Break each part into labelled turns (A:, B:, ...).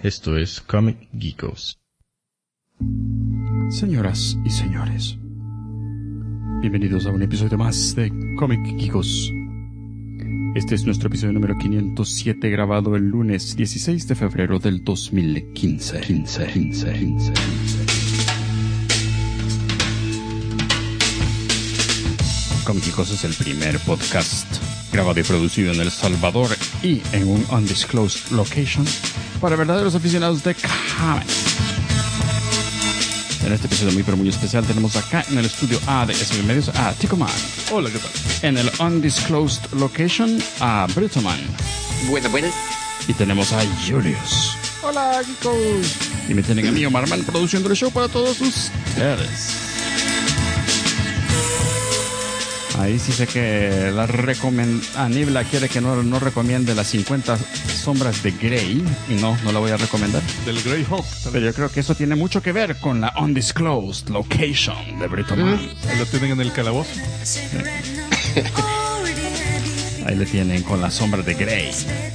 A: Esto es Comic Geekos.
B: Señoras y señores, bienvenidos a un episodio más de Comic Geekos. Este es nuestro episodio número 507, grabado el lunes 16 de febrero del 2015. Comic Geekos es el primer podcast grabado y producido en El Salvador y en un undisclosed location para verdaderos aficionados de cómics. En este episodio muy pero muy especial tenemos acá en el estudio A de SB Medios a Ticoman.
C: Hola, ¿qué tal?
B: En el undisclosed location a Britoman.
D: Buenas.
B: Y tenemos a Julius.
D: Hola, chicos.
B: Y me tienen a mí, Omar Man, produciendo el show para todos ustedes. Ahí sí sé que Nibla quiere que no recomiende las 50 sombras de Grey. Y no la voy a recomendar.
C: Del Grey Hawk.
B: Pero yo creo que eso tiene mucho que ver con la undisclosed location de Britoman.
C: Ahí lo tienen en el calabozo.
B: Ahí le tienen con las sombras de Grey.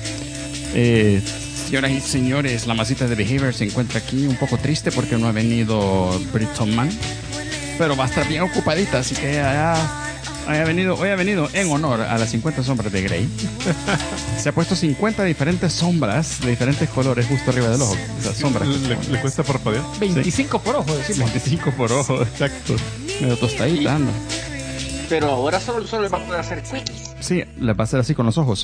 B: Señoras y señores, la masita de Behavior se encuentra aquí un poco triste porque no ha venido Britoman. Pero va a estar bien ocupadita, así que hoy ha venido en honor a las 50 sombras de Grey. Se ha puesto 50 diferentes sombras de diferentes colores justo arriba del ojo. Esas sombras.
C: Le cuesta parpadear.
D: 25 por ojo, decimos.
B: 25 por ojo, exacto. Medio tostadita anda.
D: Pero ahora solo le va a poder hacer quickies.
B: Sí, le va a hacer así con los ojos.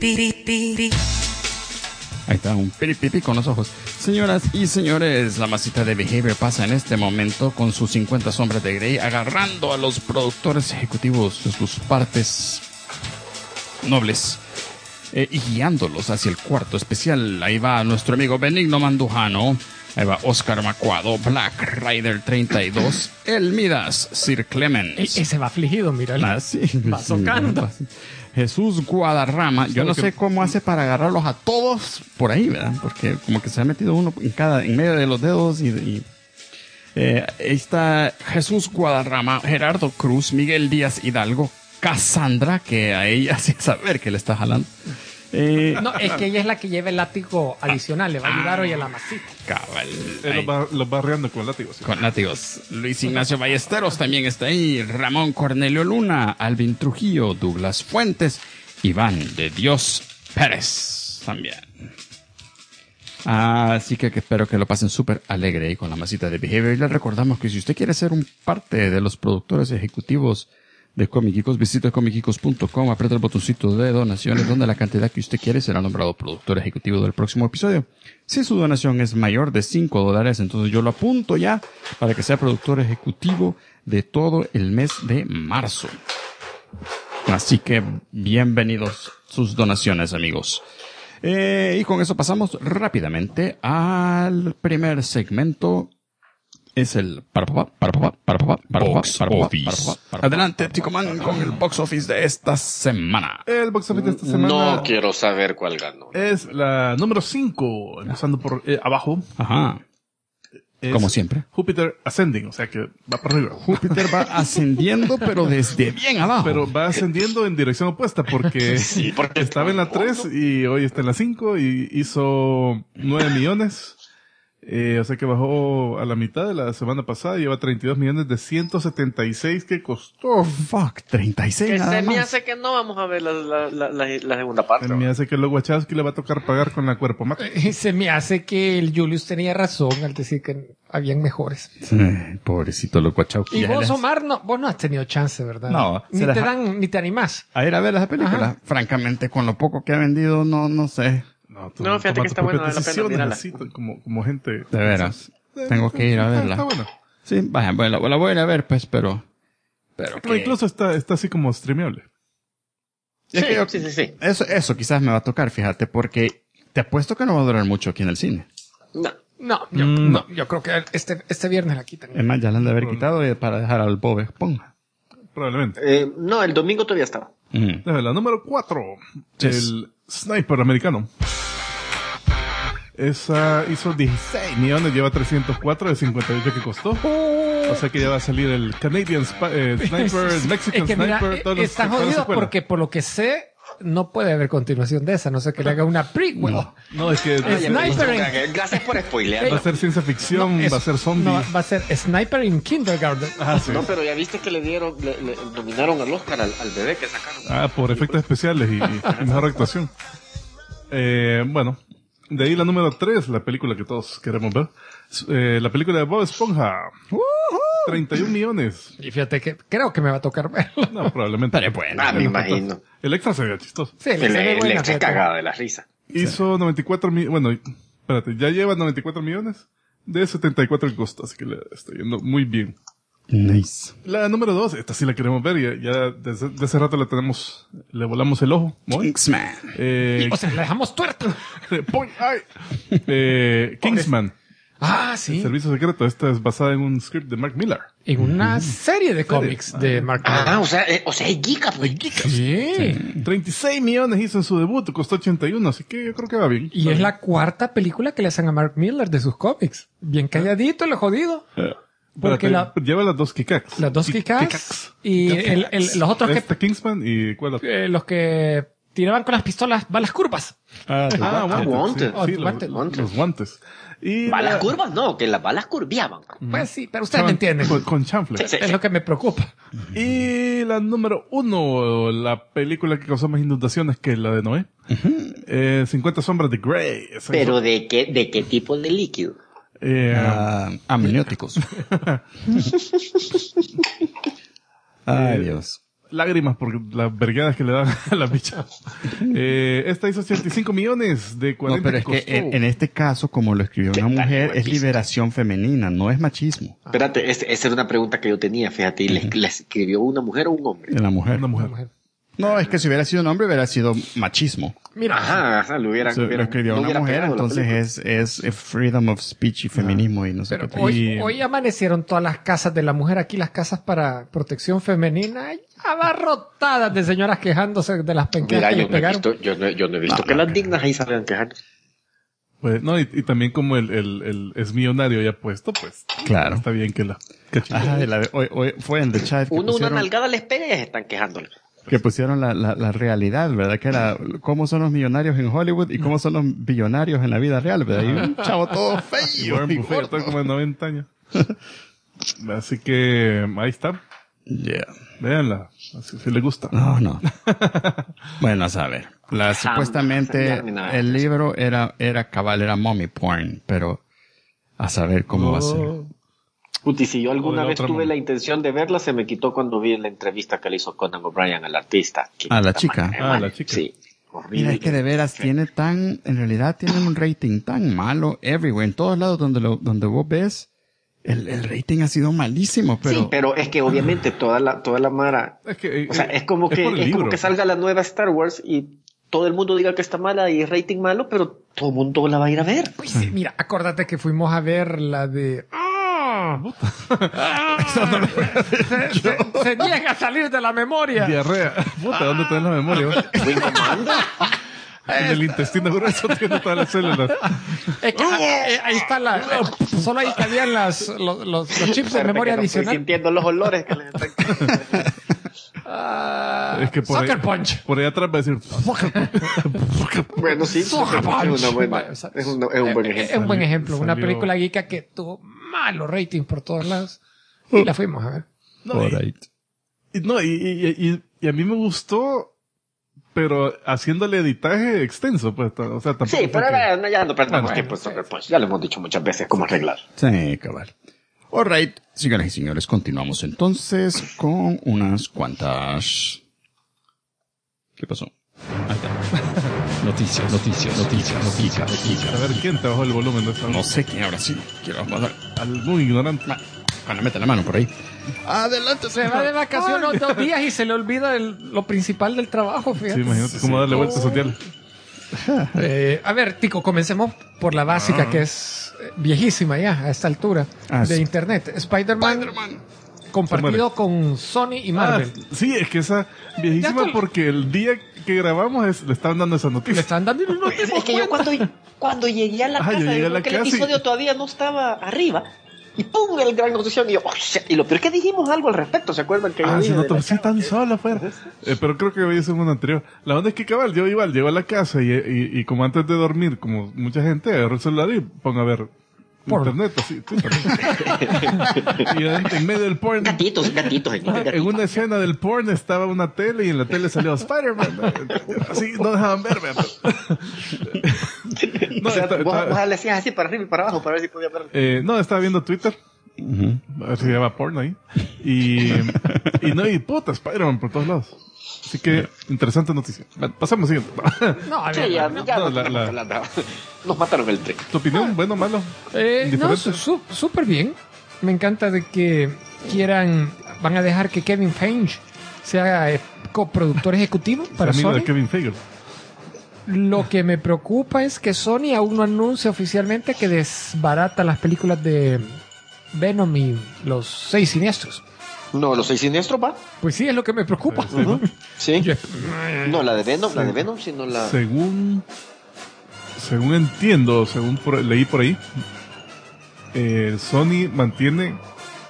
B: Ahí está, un piripipi con los ojos. Señoras y señores, la masita de Behavior pasa en este momento con sus 50 sombras de Grey, agarrando a los productores ejecutivos de sus partes nobles y guiándolos hacia el cuarto especial. Ahí va nuestro amigo Benigno Mandujano, ahí va Oscar Macuado, Black Rider 32, El Midas, Sir Clemens.
E: Ese va afligido, míralo.
B: Ah, sí,
E: va tocando.
B: Jesús Guadarrama. Yo no sé cómo hace para agarrarlos a todos por ahí, ¿verdad? Porque como que se ha metido uno en medio de los dedos y ahí está Jesús Guadarrama, Gerardo Cruz, Miguel Díaz Hidalgo, Cassandra, que a ella sin saber que le está jalando.
E: No, es que ella es la que lleva el látigo adicional, le va a ayudar hoy a la masita.
B: Cabal.
C: Los va arreando con látigos. ¿Sí?
B: Con látigos. Luis Ignacio Ballesteros también está ahí. Ramón Cornelio Luna, Alvin Trujillo, Douglas Fuentes, Iván de Dios Pérez también. Así que espero que lo pasen súper alegre ahí con la masita de Behavior. Y les recordamos que si usted quiere ser un parte de los productores ejecutivos de Comic Geekos, visite comicgeekos.com, aprieta el botoncito de donaciones donde la cantidad que usted quiere será nombrado productor ejecutivo del próximo episodio. Si su donación es mayor de $5, entonces yo lo apunto ya para que sea productor ejecutivo de todo el mes de marzo. Así que bienvenidos sus donaciones, amigos. Y con eso pasamos rápidamente al primer segmento. Es el Box Office. Adelante, Ticoman, con el Box Office de esta semana.
C: El Box Office de esta semana.
D: No quiero saber cuál ganó.
C: Es la número 5, empezando por abajo.
B: Ajá. Como siempre.
C: Júpiter Ascending, o sea que va para arriba.
B: Júpiter va ascendiendo, pero desde bien abajo.
C: Pero va ascendiendo en dirección opuesta porque,
D: sí, porque
C: estaba en la 3 y hoy está en la 5 y hizo 9 millones. O sea que bajó a la mitad de la semana pasada, lleva 32 millones de 176 que costó.
B: Oh, fuck, 36
D: que
B: nada
D: se
B: más.
D: me hace que no vamos a ver la segunda parte.
C: Me hace que los Wachowski le va a tocar pagar con la cuerpo Max.
E: Se me hace que el Julius tenía razón al decir que habían mejores.
B: Pobrecito los Wachowski.
E: Y vos, Omar, vos no has tenido chance, ¿verdad?
B: No.
E: Ni te animás.
B: A ir a ver esa película.
E: Ajá.
B: Francamente, con lo poco que ha vendido, no sé.
D: No, fíjate que está buena, vale la pena mirarla.
C: Así, como gente.
B: De veras. Tengo que ir a verla.
C: Está buena.
B: Sí, vaya, la voy a ir a ver, pues, pero que...
C: Incluso está así como streameable.
B: Es que
D: Sí.
B: Eso quizás me va a tocar, fíjate, porque te apuesto que no va a durar mucho aquí en el cine.
E: No, yo creo que este viernes la quitan.
B: Es más, ya la han de haber quitado para dejar al Bob Esponja.
C: Probablemente.
D: No, el domingo todavía estaba.
C: La número 4.
B: Sí.
C: El Sniper americano. Esa hizo 16 millones, lleva 304 de 58 que costó. O sea que ya va a salir el Canadian Sniper, el Mexican
E: es que mira,
C: Sniper, todos los
E: está jodido porque por lo que sé, no puede haber continuación de esa, no sé que le haga una prequel.
C: No, es que
E: Sniper
D: Gracias por spoilear.
C: va a ser ciencia ficción, va a ser zombie.
E: No, va a ser Sniper in Kindergarten.
C: Ah, sí.
D: No, pero ya viste que le nominaron al Oscar al bebé que sacaron.
C: Ah, por efectos especiales y mejor actuación. Bueno, de ahí la número 3, la película que todos queremos ver. La película de Bob Esponja. 31 millones.
E: Y fíjate que creo que me va a tocar verlo.
C: No, probablemente.
B: Pero bueno.
D: Me imagino.
C: El extra se veía chistoso.
E: Sí,
D: Se
E: se ve
D: le
E: buena,
D: eché
E: fíjate.
D: cagada de la risa.
C: Hizo 94 millones. Bueno, espérate, ya lleva 94 millones de 74 que costó, así que le está yendo muy bien.
B: Nice.
C: La número 2, esta sí la queremos ver, ya desde hace rato la tenemos, le volamos el ojo. ¿Muy?
B: Kingsman.
E: O sea, la dejamos tuerta.
C: ¡Point! ¡Ay! Kingsman,
E: Ah, sí.
C: Servicio Secreto. Esta es basada en un script de Mark Millar.
E: En una serie de cómics de Mark
D: Ah, o sea, es Giga, pues.
E: Sí.
C: 36 millones hizo en su debut, costó 81, así que yo creo que va bien.
E: Y es la cuarta película que le hacen a Mark Miller de sus cómics. Bien calladito, el jodido. Porque
C: Espérate, lleva las dos Kikaks.
E: las dos Kikaks y los otros que
C: Kingsman y ¿cuál otro?
E: los que tiraban con las pistolas balas curvas.
D: Wanted.
C: Sí,
E: Wanted.
C: los guantes. Y
D: Balas curvas, no, que las balas curviaban.
E: Pues sí, pero ustedes me entienden.
C: Con chanfle.
D: Sí, sí.
E: Es lo que me preocupa.
C: Y la número 1, la película que causó más inundaciones que la de Noé. 50 sombras de Grey. Esa
D: Pero ¿de qué tipo de líquido?
B: Amnióticos. Ay, Dios.
C: lágrimas por las vergadas que le dan a la bicha. Esta hizo 85 millones de 40.
B: No, pero es que en este caso, como lo escribió una mujer, es liberación femenina, no es machismo.
D: Espérate, esa era una pregunta que yo tenía, fíjate, ¿y le escribió una mujer o un hombre?
B: De la mujer.
C: Una mujer.
B: No, es que si hubiera sido un hombre hubiera sido machismo.
E: Mira,
D: Ajá, lo hubieran,
B: Lo escribió
D: no
B: una
D: hubiera
B: mujer,
D: pegado la
B: entonces
D: película.
B: es freedom of speech y feminismo y no sé
E: pero
B: qué.
E: hoy amanecieron todas las casas de la mujer aquí, las casas para protección femenina, abarrotadas de señoras quejándose de las penqueras
D: Mira,
E: que
D: yo
E: les pegaron.
D: no he visto que las dignas ahí salgan quejando.
C: Pues, no, y también como el es millonario ya puesto, pues.
B: Claro.
C: Está bien que la cachete.
B: Ajá, hoy fue en The Chat que
D: Uno una
B: pusieron,
D: nalgada les pega y ya se están quejándole.
B: que pusieron la realidad, ¿verdad? Que era cómo son los millonarios en Hollywood y cómo son los billonarios en la vida real, ¿verdad? Y un chavo todo feo.
C: Warren
B: y
C: Buffett
B: gordo.
C: está como de 90 años. Así que ahí está.
B: Yeah.
C: Véanla. Así si les gusta.
B: No. Bueno, a saber. Supuestamente
D: enseñarme nada de
B: el
D: eso.
B: libro era mommy porn, pero a saber cómo va a ser.
D: Puti, si yo
C: O
D: alguna
C: de
D: vez
C: otra
D: tuve
C: manera.
D: la intención de verla, se me quitó cuando vi la entrevista que le hizo Conan O'Brien al artista.
B: Ah, la chica.
C: La chica.
D: Sí. Horrible.
B: Mira, es que de veras en realidad tienen un rating tan malo everywhere, en todos lados donde vos ves, el rating ha sido malísimo, pero...
D: Sí, pero es que obviamente toda la mara,
C: Es que,
D: o sea, es como
C: por el
D: como
C: libro.
D: que salga la nueva Star Wars y todo el mundo diga que está mala y rating malo, pero todo el mundo la va a ir a ver.
E: Pues sí, mira, acuérdate que fuimos a ver la de... Se niega a salir de la memoria.
C: Diarrea. Puta, ¿dónde tenés la memoria? vos?
D: Wing Commander.
C: En el intestino grueso tiene todas las células.
E: Es que, ahí está solo ahí cabían los chips de memoria
D: Que no estoy
E: adicional.
D: sintiendo los olores que les están...
C: Es que por
E: Soccer
C: ahí,
E: Punch.
C: por ahí atrás va a decir...
D: Bueno, sí,
E: Soccer
D: es
E: Punch.
D: una buena,
E: Vaya, o sea,
D: es un buen ejemplo.
E: Es un buen ejemplo. Una
C: Salió-
E: película geeka que tuvo malos ratings por todos lados. Y la fuimos a ver.
C: No, y a mí me gustó, pero haciéndole editaje extenso, pues, o sea, tampoco.
D: Sí,
C: fue
D: pero
C: que-
D: ya no perdamos
C: Bueno,
D: tiempo en Soccer Punch. Ya lo hemos dicho muchas veces cómo arreglar.
B: Sí, cabal. Alright, señoras y señores, continuamos entonces con unas cuantas... ¿Qué pasó? Ahí está. Noticias.
C: A ver, ¿quién te bajó el volumen de esa?
B: No sé quién ahora sí. Quiero pasar.
C: Algún ignorante.
B: Bueno, mete la mano por ahí. Adelante,
E: Se va de vacaciones 2 días y se le olvida lo principal del trabajo,
C: Sí,
E: fíjate.
C: imagínate cómo darle vueltas social.
E: A ver, Tico, comencemos por la básica, que es viejísima ya a esta altura
B: Ah,
E: de
B: sí.
E: internet. Spider-Man compartido con Sony y Marvel.
C: Sí, es que esa viejísima
E: Ya tú-
C: porque el día que grabamos le estaban dando esa
E: Le
C: noticia.
E: están dando y no nos dimos
D: Es que yo
E: cuenta.
D: cuando llegué a la
C: Ajá, yo
D: casa,
C: llegué a
D: yo
C: la
D: creo que el
C: casa y-
D: episodio todavía no estaba arriba. Y ¡pum! El gran notición. Y yo, y lo peor es que dijimos algo al respecto, ¿se acuerdan? Que yo dije de
C: nosotros
D: la
C: sí tan solo afuera. Pero creo que había sido un anterior. La onda es que cabal, yo igual llego a la casa y como antes de dormir, como mucha gente, agarro el celular y pongo a ver internet, así, Twitter. Y en medio del porn,
D: Gatitos.
C: en una escena del porn estaba una tele y en la tele salió Spider-Man. Así no dejaban verme. No,
D: o sea, vos le hacías así para arriba y para abajo para ver si podía ver.
C: no, estaba viendo Twitter. A ver si lleva porno ahí. Y puta, Spider-Man por todos lados. Así que, interesante noticia. Pasamos siguiente.
E: No, a
D: Sí,
E: ver,
D: ya,
E: no.
D: ya
C: no,
D: nos mataron el tren.
C: ¿Tu opinión? ¿Bueno o malo?
E: No,
C: ¿Indiferente?
E: súper bien. Me encanta de que van a dejar que Kevin Feige sea coproductor ejecutivo para
C: amigo de
E: Sony.
C: Kevin Feige.
E: Lo que me preocupa es que Sony aún no anuncia oficialmente que desbarata las películas de Venom y los 6 siniestros.
D: No, los 6 siniestros, va.
E: Pues sí, es lo que me preocupa.
D: Sí.
E: Yo-
D: No, la de Venom, sino la...
C: Según entiendo, leí por ahí, Sony mantiene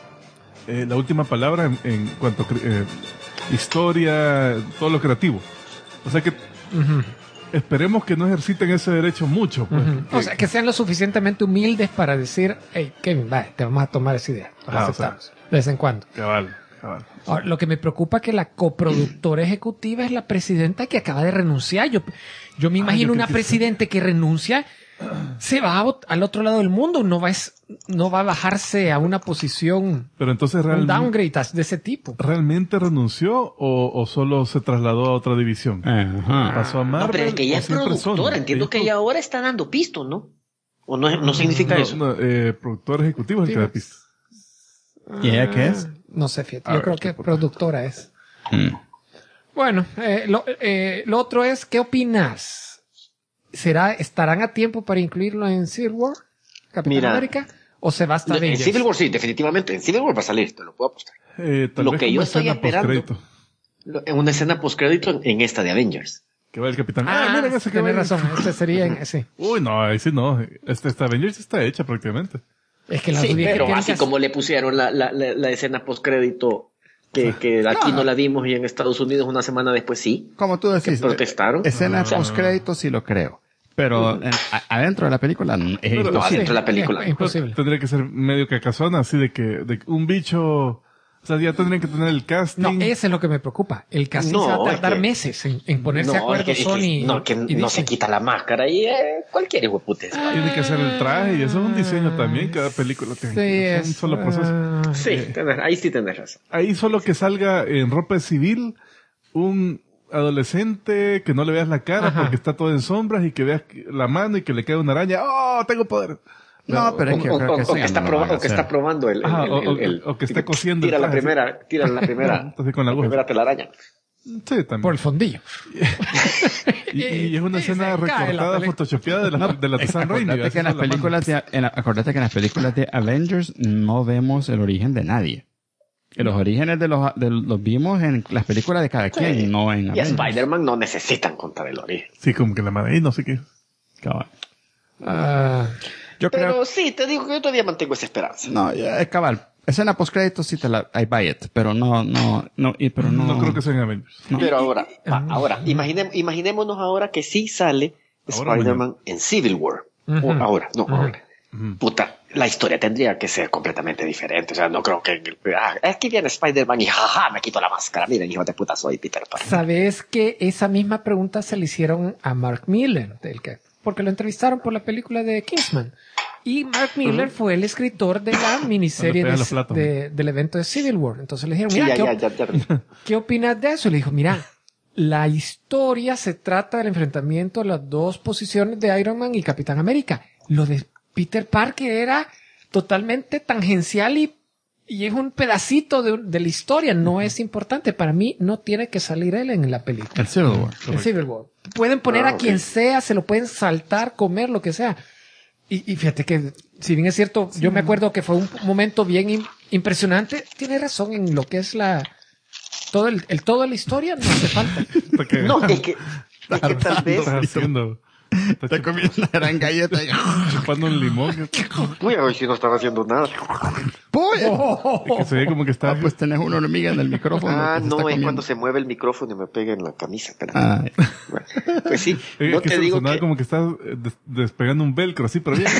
C: la última palabra en cuanto a historia, todo lo creativo. O sea que
E: Ujú,
C: esperemos que no ejerciten ese derecho mucho. Pues,
E: ujú. O sea, que sean lo suficientemente humildes para decir, hey, Kevin, va, te vamos a tomar esa idea. La aceptamos. De vez en cuando.
C: Cabal.
E: Ahora, lo que me preocupa es que la coproductora ejecutiva es la presidenta que acaba de renunciar. Yo me imagino
C: yo
E: una
C: creo que
E: presidente que renuncia, se va al otro lado del mundo, no va a bajarse a una posición,
C: Pero entonces
E: un downgrade de ese tipo.
C: ¿realmente renunció o solo se trasladó a otra división?
B: Ajá.
C: ¿Pasó a Marvel?
D: No, pero es que ella
C: o
D: es
C: siempre
D: productora.
C: Sony?
D: Entiendo que ella ahora está dando pisto, ¿no? ¿O no significa eso?
C: No, productor ejecutivo es el que da pistas.
B: ¿Y ella qué es?
E: No sé, fíjate.
C: A
E: Yo
C: ver,
E: creo
C: ¿qué
E: que
C: por-
E: productora es.
B: Mm.
E: Bueno, lo otro es, ¿qué opinas? ¿Estarán a tiempo para incluirlo en Civil War? Capitán
D: Mira,
E: América. ¿O se va hasta
D: En
E: Avengers?
D: Civil War sí, definitivamente. En Civil War va a salir, te lo puedo apostar.
C: Tal
D: Lo
C: vez
D: que
C: como
D: yo estoy
C: escena
D: esperando-
C: postcrédito.
D: En una escena postcrédito en esta de Avengers.
C: Que va el capitán.
E: Ah,
C: miren ese que va
E: tienes
C: ahí.
E: razón. Este sería sí.
C: Uy, no, ahí sí no. Esta Avengers está hecha prácticamente.
E: Es que las
D: Sí,
E: judías que
D: pero
E: tienen
D: así
E: que
D: como le pusieron la escena postcrédito que aquí no la vimos y en Estados Unidos una semana después sí.
B: Como tú decís,
D: protestaron.
B: escena
D: O sea,
B: post-crédito sí lo creo. Pero adentro de la película es
C: Pero-
D: No,
B: imposible.
D: adentro de la película.
E: Es imposible.
C: Tendría que ser medio cacazona, así de un bicho. O sea, ya tendrían que tener el casting.
E: No, ese es lo que me preocupa. El casting
D: No,
E: se va a
D: es
E: tardar
D: que-
E: meses en ponerse de acuerdo Sony y
D: no
E: DC.
D: se quita la máscara y cualquier hijo de puta.
C: Tiene que hacer el traje y eso es un diseño también. Cada película tiene
E: Sí,
C: que es un solo proceso.
D: Sí, ahí sí tenés razón.
C: Ahí solo que salga en ropa civil un adolescente que no le veas la cara
E: Ajá.
C: porque está todo en sombras y que veas la mano y que le quede una araña. ¡Oh, tengo poder!
B: No, pero es que yo creo que
D: O que
B: sí,
D: está
B: no lo van a
D: o que
B: hacer.
D: está probando el
C: Ajá, o que está cosiendo el
D: tira la
C: traje,
D: primera
C: Así con la aguja.
D: primera telaraña.
C: Sí, también.
E: Por el fondillo.
C: Y es una
E: Sí,
C: escena
E: se cae la
C: película photoshopeada de la de Sam Raimi.
B: Acordate
C: así
B: que en las
C: con la mano.
B: películas acordate que en las películas de Avengers no vemos el origen de nadie. Que los orígenes los vimos en las películas de cada quien, no en
D: Y a
B: Avengers.
D: Spider-Man no necesitan contar el origen.
C: Sí, como que la mano ahí, no sé qué.
B: Cabal.
E: Ah,
B: Yo creo
D: Pero sí, te digo que yo todavía mantengo esa esperanza.
B: no, ya, cabal. Escena post créditos sí I buy it, pero no, pero no.
C: No creo que sea en Avengers.
B: No.
D: Pero ahora, imaginémonos ahora que sí sale
C: Ahora
D: Spider-Man en Civil War.
E: Ujú.
D: Ahora.
C: Ujú.
D: Puta, la historia tendría que ser completamente diferente. O sea, no creo que... es que viene Spider-Man y jaja, me quito la máscara. Miren, hijo de puta, soy Peter Parker.
E: ¿Sabes que esa misma pregunta se le hicieron a Mark Miller? Porque lo entrevistaron por la película de Kingsman. Y Mark Miller fue el escritor de la miniserie
C: Cuando pega los platos.
E: del evento de Civil War. Entonces le dijeron,
D: Sí,
E: mira,
D: ya.
E: ¿qué opinas de eso? Y le dijo, mira, la historia se trata del enfrentamiento de las dos posiciones de Iron Man y Capitán América. Lo de Peter Parker era totalmente tangencial y es un pedacito de la historia. No es importante. Para mí no tiene que salir él en la película.
B: El Civil War.
E: En Civil War. Pueden poner a
D: ok.
E: quien sea, se lo pueden saltar, comer, lo que sea. Y fíjate que, si bien es cierto, yo me acuerdo que fue un momento bien impresionante. Tiene razón en lo que es todo de la historia, no hace falta.
C: Porque
D: No, es que tal vez...
C: estás haciendo
B: Te comiendo una gran galleta y...
C: chupando un limón.
D: Uy, hoy sí no estaba haciendo nada.
B: ¡Polla!
C: Es que se ve como que está...
B: Pues tenés una hormiga en el micrófono.
D: Ah,
B: que se
D: no,
B: está
D: es
B: comiendo.
D: cuando se mueve el micrófono y me pega en la camisa. Espérate.
B: Ay.
D: Bueno, pues sí,
C: Es
D: no
C: que
D: te digo
C: sonaba
D: que...
C: como que estás despegando un velcro así, pero bien.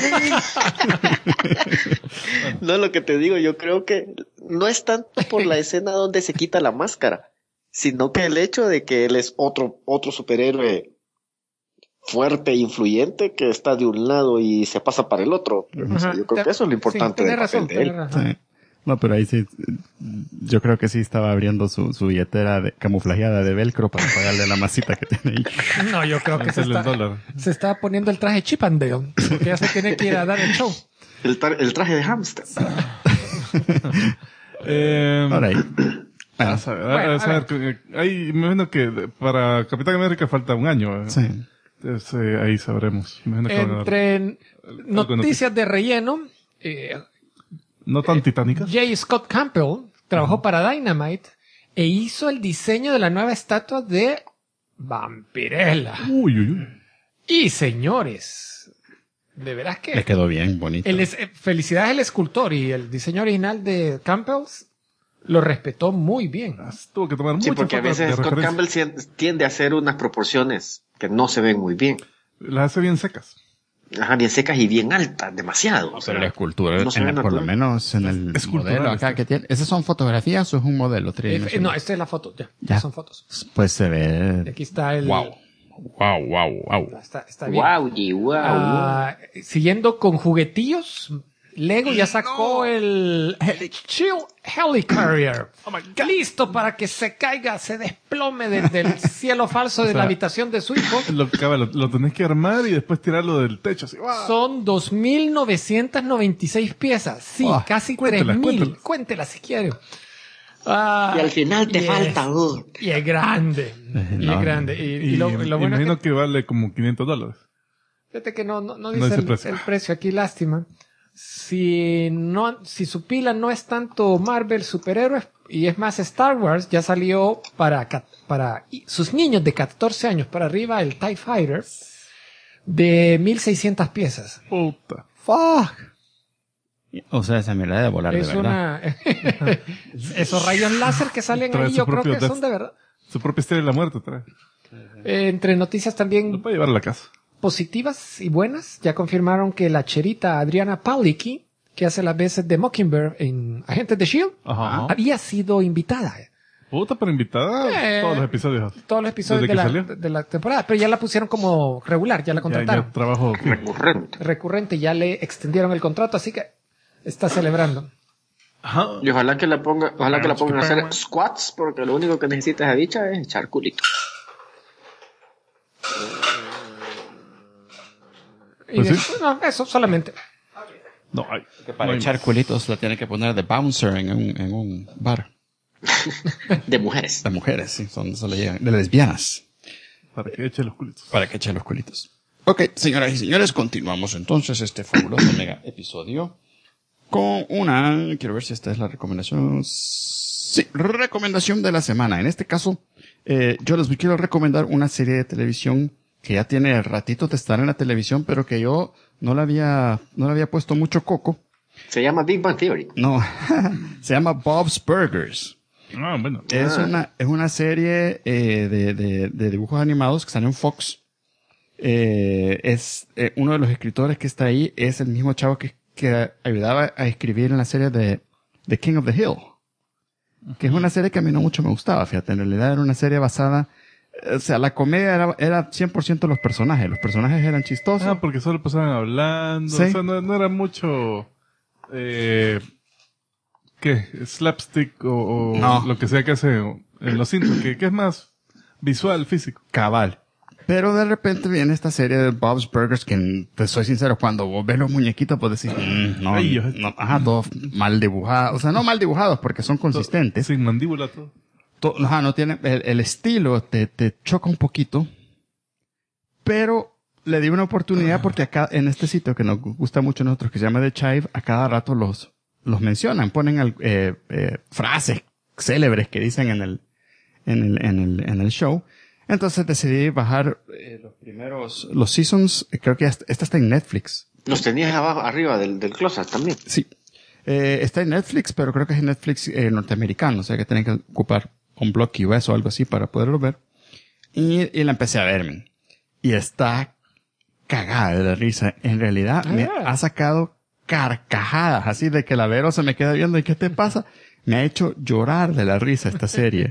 D: No, lo que te digo, yo creo que no es tanto por la escena donde se quita la máscara, sino que el hecho de que él es otro superhéroe fuerte e influyente que está de un lado y se pasa para el otro. O sea, yo creo que eso es lo importante
E: sí,
D: del
E: tenés
D: papel
E: razón,
D: de él.
E: tenés razón.
B: Sí. No, pero ahí sí, yo creo que sí estaba abriendo su billetera camuflajeada de velcro para pagarle la masita que tiene ahí.
E: No, yo creo que se
C: Hacerle el
E: está,
C: dólar.
E: se está poniendo el traje Chip and Dale, porque ya se tiene que ir a dar el show.
D: El traje de hámster.
B: Ahora ahí.
C: A saber, a saber, ahí me imagino que para Capitán América falta un año.
B: Sí.
C: Entonces, ahí sabremos. Me imagino que van a dar
E: Entre noticias de relleno,
C: no tan titánicas.
E: J. Scott Campbell trabajó para Dynamite e hizo el diseño de la nueva estatua de Vampirella.
C: Uy.
E: Y señores, de veras que
B: Le quedó bien, bonito.
E: felicidades al escultor, y el diseño original de Campbell lo respetó muy bien.
C: Tuvo que tomar
D: Sí,
C: muchas
D: porque a
C: fotos
D: veces
C: de
D: Scott
C: referencia.
D: Campbell tiende a hacer unas proporciones que no se ven muy bien.
C: Las hace bien secas.
D: Ajá, bien secas y bien altas, demasiado. O sea,
B: Pero la escultura,
D: no se ve
B: por lo
D: natural.
B: menos en el
C: Es cultural,
B: modelo acá
C: este.
B: que tiene. ¿Esas son fotografías o es un modelo
E: No,
B: tridimensional?
E: esta es la foto, ya
B: Ya.
E: son fotos.
B: Pues se
E: Y
B: ve...
E: aquí está el...
B: Wow.
E: Está bien.
D: Wow.
E: Siguiendo con juguetillos, Lego ya sacó el Chill Helicarrier. Listo para que se caiga, se desplome desde el cielo falso de
C: O sea,
E: la habitación de su hijo.
C: Lo tenés que armar y después tirarlo del techo. Así. ¡Wow!
E: Son 2.996 piezas. Sí,
B: Ah,
E: casi
C: cuéntelas,
E: 3.000.
C: cuéntelas.
E: Cuéntelas si quiere.
D: Y al final te falta.
E: Y es grande. Y
B: no.
E: es grande. Y lo bueno es
C: imagino
E: que,
C: que vale como $500.
E: fíjate que no
C: No
E: dice
C: dice
E: el
C: precio.
E: precio aquí, lástima. Si su pila no es tanto Marvel superhéroes y es más Star Wars, ya salió para sus niños de 14 años para arriba el TIE Fighter de 1.600 piezas.
C: Puta.
B: ¡Fuck! O sea, esa mierda de volar
E: Es
B: de verdad.
E: una... Esos rayos láser que salen
C: Trae
E: ahí,
C: su
E: yo creo
C: propio
E: que son de verdad.
C: Su propia estrella de la muerte trae.
E: Entre noticias
C: Lo
E: también
C: puede llevar a la casa.
E: positivas y buenas, ya confirmaron que la cherita Adriana Palicki, que hace las veces de Mockingbird en Agentes de S.H.I.E.L.D.,
C: Ajá.
E: había sido invitada.
C: Puta, pero invitada todos los episodios.
E: Todos los episodios
C: ¿Desde que salió?
E: de la temporada, pero ya la pusieron como regular, ya la contrataron.
C: Ya trabajo fijo.
D: Recurrente.
E: Recurrente, ya le extendieron el contrato, así que está celebrando.
C: Ajá.
D: Y ojalá que la pongan a hacer
C: Chiquipán.
D: squats, porque lo único que necesita esa bicha es echar culito.
E: Y
C: Pues
E: después, no, eso solamente.
C: No, hay.
B: Para echar culitos la tiene que poner de bouncer en un bar.
D: De mujeres.
B: De mujeres, sí, eso le llegan. De lesbianas.
C: Para que eche los culitos.
B: Para que eche los culitos. Ok, señoras y señores, continuamos entonces este fabuloso mega episodio con quiero ver si esta es la recomendación. Sí, recomendación de la semana. En este caso, yo les quiero recomendar una serie de televisión que ya tiene ratitos de estar en la televisión, pero que yo no le había puesto mucho coco.
D: Se llama Big Bang Theory.
B: No, se llama Bob's Burgers.
C: Ah, bueno.
B: Es una serie de dibujos animados que sale en Fox. Uno de los escritores que está ahí es el mismo chavo que ayudaba a escribir en la serie de The King of the Hill. Que es una serie que a mí no mucho me gustaba, fíjate. En realidad era una serie basada... O sea, la comedia era 100% los personajes. Los personajes eran chistosos.
C: Ah, porque solo pasaban hablando.
B: Sí.
C: O sea, no era mucho... ¿Qué? Slapstick o
B: No.
C: lo que sea que hace en Los Simpsons, que es más visual, físico.
B: Cabal. Pero de repente viene esta serie de Bob's Burgers que, te soy sincero, cuando vos ves los muñequitos, pues decís, no,
C: Ay,
B: todos mal dibujados. O sea, no mal dibujados porque son consistentes.
C: Sin mandíbula todo.
B: No tiene, el estilo te choca un poquito. Pero le di una oportunidad porque acá, en este sitio que nos gusta mucho a nosotros, que se llama The Chive, a cada rato los mencionan, ponen frases célebres que dicen en el show. Entonces decidí bajar los seasons. Creo que esta está en Netflix.
D: Los tenías abajo, arriba del closet también.
B: Sí. Está en Netflix, pero creo que es en Netflix norteamericano. O sea que tienen que ocupar un bloque US o algo así para poderlo ver. Y la empecé a verme. Y está cagada de la risa. En realidad me ha sacado carcajadas. Así de que la Vero se me queda viendo. ¿Y qué te pasa? Me ha hecho llorar de la risa esta serie.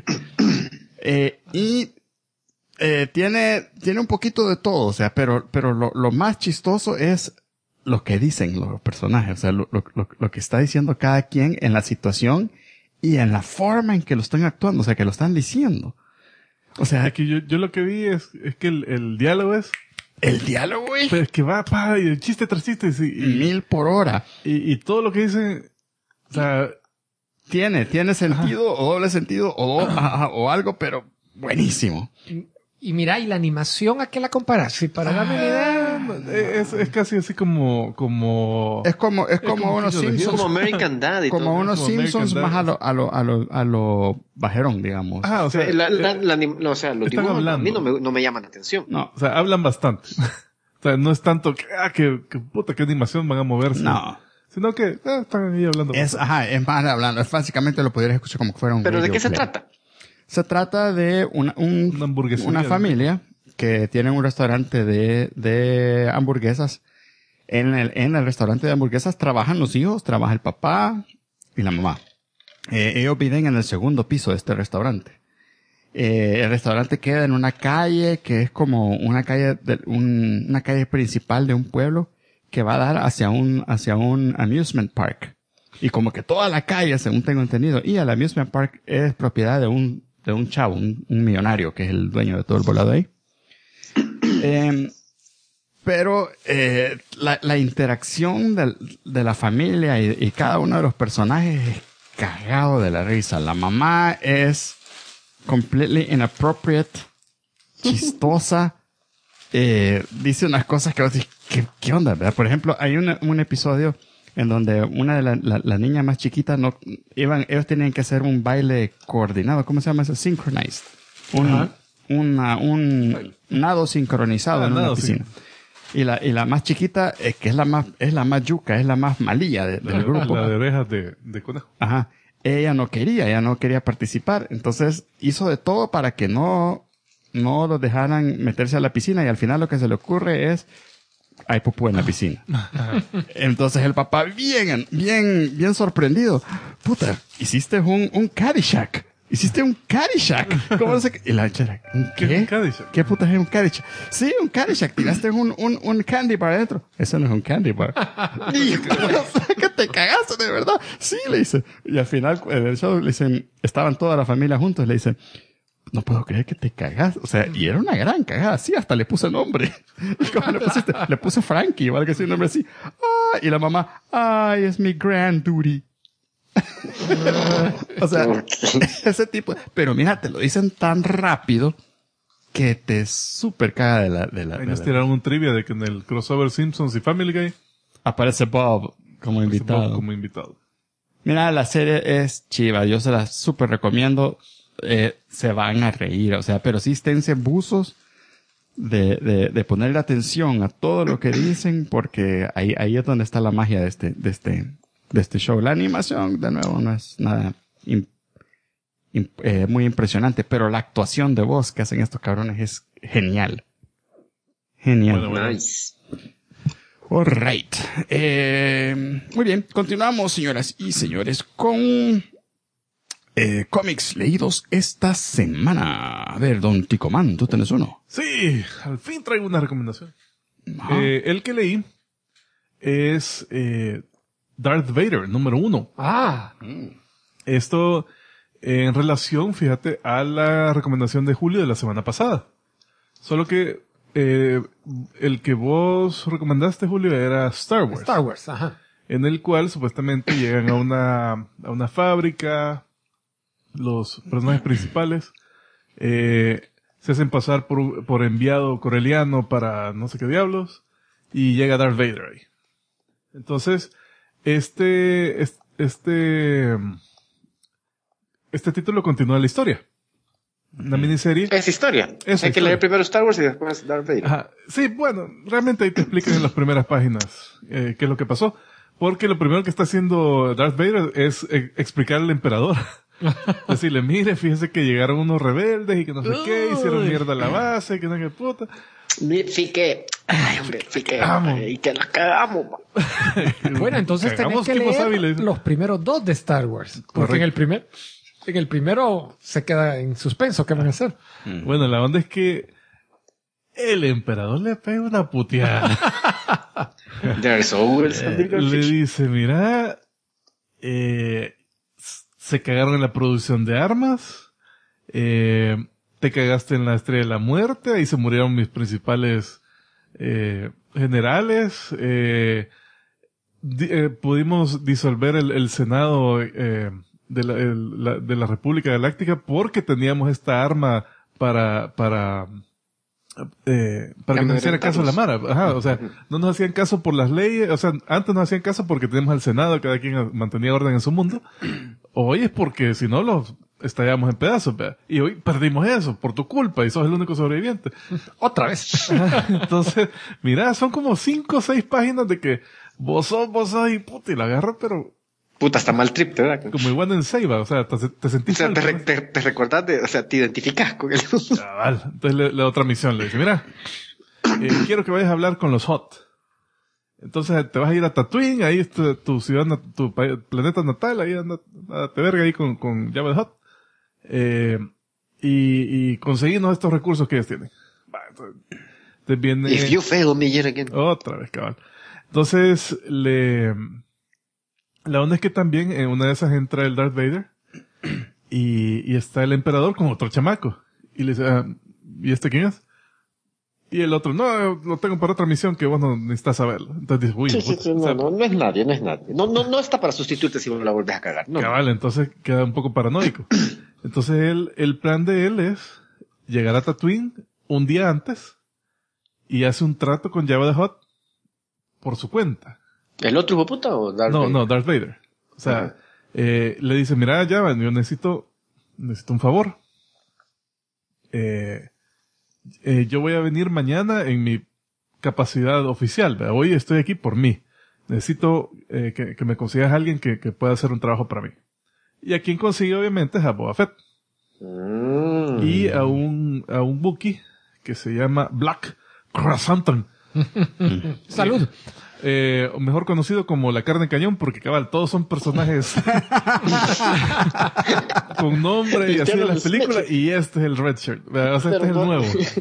B: Tiene un poquito de todo, o sea, pero lo más chistoso es lo que dicen los personajes, o sea, lo que está diciendo cada quien en la situación y en la forma en que lo están actuando, o sea, que lo están diciendo. O sea,
C: Aquí yo lo que vi es que el diálogo es...
B: el diálogo, güey,
C: Pero es que va, y chiste tras chiste, sí,
B: 1000 por hora.
C: y todo lo que dicen, o sea...
B: Tiene sentido, o doble sentido, o algo, pero buenísimo.
E: Y mira, ¿y la animación a qué la comparas? Si para darme una idea...
C: Es casi así como...
B: Es como unos
C: Kid
B: Simpsons.
D: Como American Dad y
B: Como
D: todo.
B: unos
C: Como
B: Simpsons
C: American
B: más a lo bajerón, digamos.
C: Ajá, o sea...
D: O sea, los
C: están
D: dibujos a mí
C: hablando.
D: no me llaman la atención.
B: No,
C: O sea, hablan bastante. O sea, no es tanto que puta, qué animación van a moverse.
B: no.
C: Sino que están ahí hablando.
B: Es más hablando. Es básicamente lo podrías escuchar como que fuera un
D: ¿Pero de
B: radio
D: qué se
B: play.
D: trata?
B: Se trata de
C: Una hamburguesería.
B: una familia que tiene un restaurante de hamburguesas. En el restaurante de hamburguesas trabajan los hijos, trabaja el papá y la mamá. Ellos viven en el segundo piso de este restaurante. El restaurante queda en una calle que es como una calle una calle principal de un pueblo que va a dar hacia un amusement park. Y como que toda la calle, según tengo entendido, y el amusement park es propiedad de un chavo, un millonario que es el dueño de todo el volado ahí. Pero la interacción de la familia y cada uno de los personajes es cagado de la risa. La mamá es completely inappropriate, chistosa, dice unas cosas que vos decís, ¿qué onda? ¿Verdad? Por ejemplo, hay un episodio en donde una de la niña más chiquita ellos tenían que hacer un baile coordinado. ¿Cómo se llama eso? Synchronized. Un nado sincronizado en una
C: nado,
B: piscina. Sí. Y la más chiquita, que es la más yuca, es la más malilla del grupo.
C: La de orejas de conejo.
B: Ajá. Ella no quería participar. Entonces hizo de todo para que no los dejaran meterse a la piscina y al final lo que se le ocurre es hay popó en la piscina. Entonces el papá bien sorprendido. Puta, hiciste un Caddyshack. Hiciste un Caddyshack. ¿Cómo se...? Y la chera,
C: ¿Qué es
B: ¿qué?
C: un Caddyshack?
B: ¿Qué puta es un Caddyshack? Sí, un Caddyshack. Tiraste un candy bar adentro. Eso no es un candy bar. Y que te cagaste de verdad. Sí, le dice. Y al final, en el show, le dicen, estaban toda la familia juntos, le dicen, no puedo creer que te cagas. O sea, y era una gran cagada. Sí, hasta le puse nombre. ¿Y cómo le pusiste? Le puse Frankie o algo así, un nombre así. Ah, y la mamá, ay, es mi grand duty. O sea, ese tipo. Pero mira, te lo dicen tan rápido que te súper caga de la.
C: Ahí nos tiraron un trivia de que en el crossover Simpsons y Family Guy
B: Aparece Bob como invitado.
C: Bob como invitado.
B: Mira, la serie es chiva. Yo se la súper recomiendo. Se van a reír. O sea, pero sí esténse buzos de ponerle atención a todo lo que dicen, porque ahí es donde está la magia de este show. La animación, de nuevo, no es nada muy impresionante, pero la actuación de voz que hacen estos cabrones es genial. Genial.
C: Bueno.
D: Nice.
B: All right. Muy bien. Continuamos, señoras y señores, con cómics leídos esta semana. A ver, don Ticomán, ¿tú tenés uno?
C: Sí, al fin traigo una recomendación.
B: Ajá.
C: El que leí es Darth Vader, número 1.
E: Ah,
C: Esto en relación, fíjate, a la recomendación de Julio de la semana pasada. Solo que el que vos recomendaste, Julio, era Star Wars.
E: Star Wars, ajá.
C: En el cual supuestamente llegan a una fábrica, los personajes principales se hacen pasar por enviado coreliano para no sé qué diablos, y llega Darth Vader ahí. Entonces, este título continúa la historia. Una miniserie.
D: Es historia. Hay que leer primero Star Wars y después Darth Vader.
C: Ajá. Sí, bueno, realmente ahí te explican en las primeras páginas qué es lo que pasó. Porque lo primero que está haciendo Darth Vader es explicarle al emperador. Decirle, mire, fíjese que llegaron unos rebeldes y que no sé qué, hicieron mierda a la base, que no sé qué puta.
D: Fique. Ay, hombre, fique. Y que la cagamos.
E: Bueno, entonces tenés que leer los primeros 2 de Star Wars. Porque en el primero se queda en suspenso. ¿Qué van a hacer?
C: Bueno, la onda es que el emperador le pega una puteada. Le dice, mira, se cagaron en la producción de armas, te cagaste en la Estrella de la Muerte, ahí se murieron mis principales generales, pudimos disolver el Senado de la República Galáctica porque teníamos esta arma para que nos hiciera caso a la Mara. Ajá, o sea, no nos hacían caso por las leyes, o sea, antes nos hacían caso porque teníamos al Senado, cada quien mantenía orden en su mundo. Hoy es porque si no los estallábamos en pedazos, ¿verdad? Y hoy perdimos eso por tu culpa y sos el único sobreviviente.
E: Otra vez.
C: Entonces, mira, son como 5 o 6 páginas de que vos sos y puta, y la agarra, pero
D: puta, está mal trip, ¿verdad?
C: como igual en Seiba, o sea, te sentís...
D: O sea, te recordás o sea, te identificás con él.
C: Cabal. Entonces la otra misión le dice, mira, quiero que vayas a hablar con los Hot. Entonces te vas a ir a Tatooine, ahí es tu ciudad, tu planeta natal, ahí anda, te verga ahí con Jabba the Hutt. Y conseguirnos estos recursos que ellos tienen. Va, entonces viene...
D: If you fail me yet again.
C: Otra vez, cabal. Entonces la onda es que también en una de esas entra el Darth Vader y está el emperador con otro chamaco. Y le dice, ¿y este quién es? Y el otro, no, lo tengo para otra misión que vos no necesitas saberlo. Entonces dice, uy,
D: sí, no es nadie. No está para sustituirte si vos la volvés a cagar. No.
C: Cabal, entonces queda un poco paranoico. Entonces el plan de él es llegar a Tatooine un día antes y hace un trato con Jabba the Hutt por su cuenta.
D: ¿El otro hijo puta o Darth Vader?
C: No, Darth Vader. O sea, le dice, mira, Jabba, yo necesito un favor. Yo voy a venir mañana en mi capacidad oficial, ¿verdad? Hoy estoy aquí por mí. Necesito que me consigas a alguien que pueda hacer un trabajo para mí. Y a quien consigue, obviamente, es a Boba Fett. Y a un Wookiee que se llama Black Krrsantan.
E: Salud.
C: Mejor conocido como la carne de cañón, porque cabal, todos son personajes con nombre y así de las películas, y este es el Red Shirt, o sea, este es el nuevo.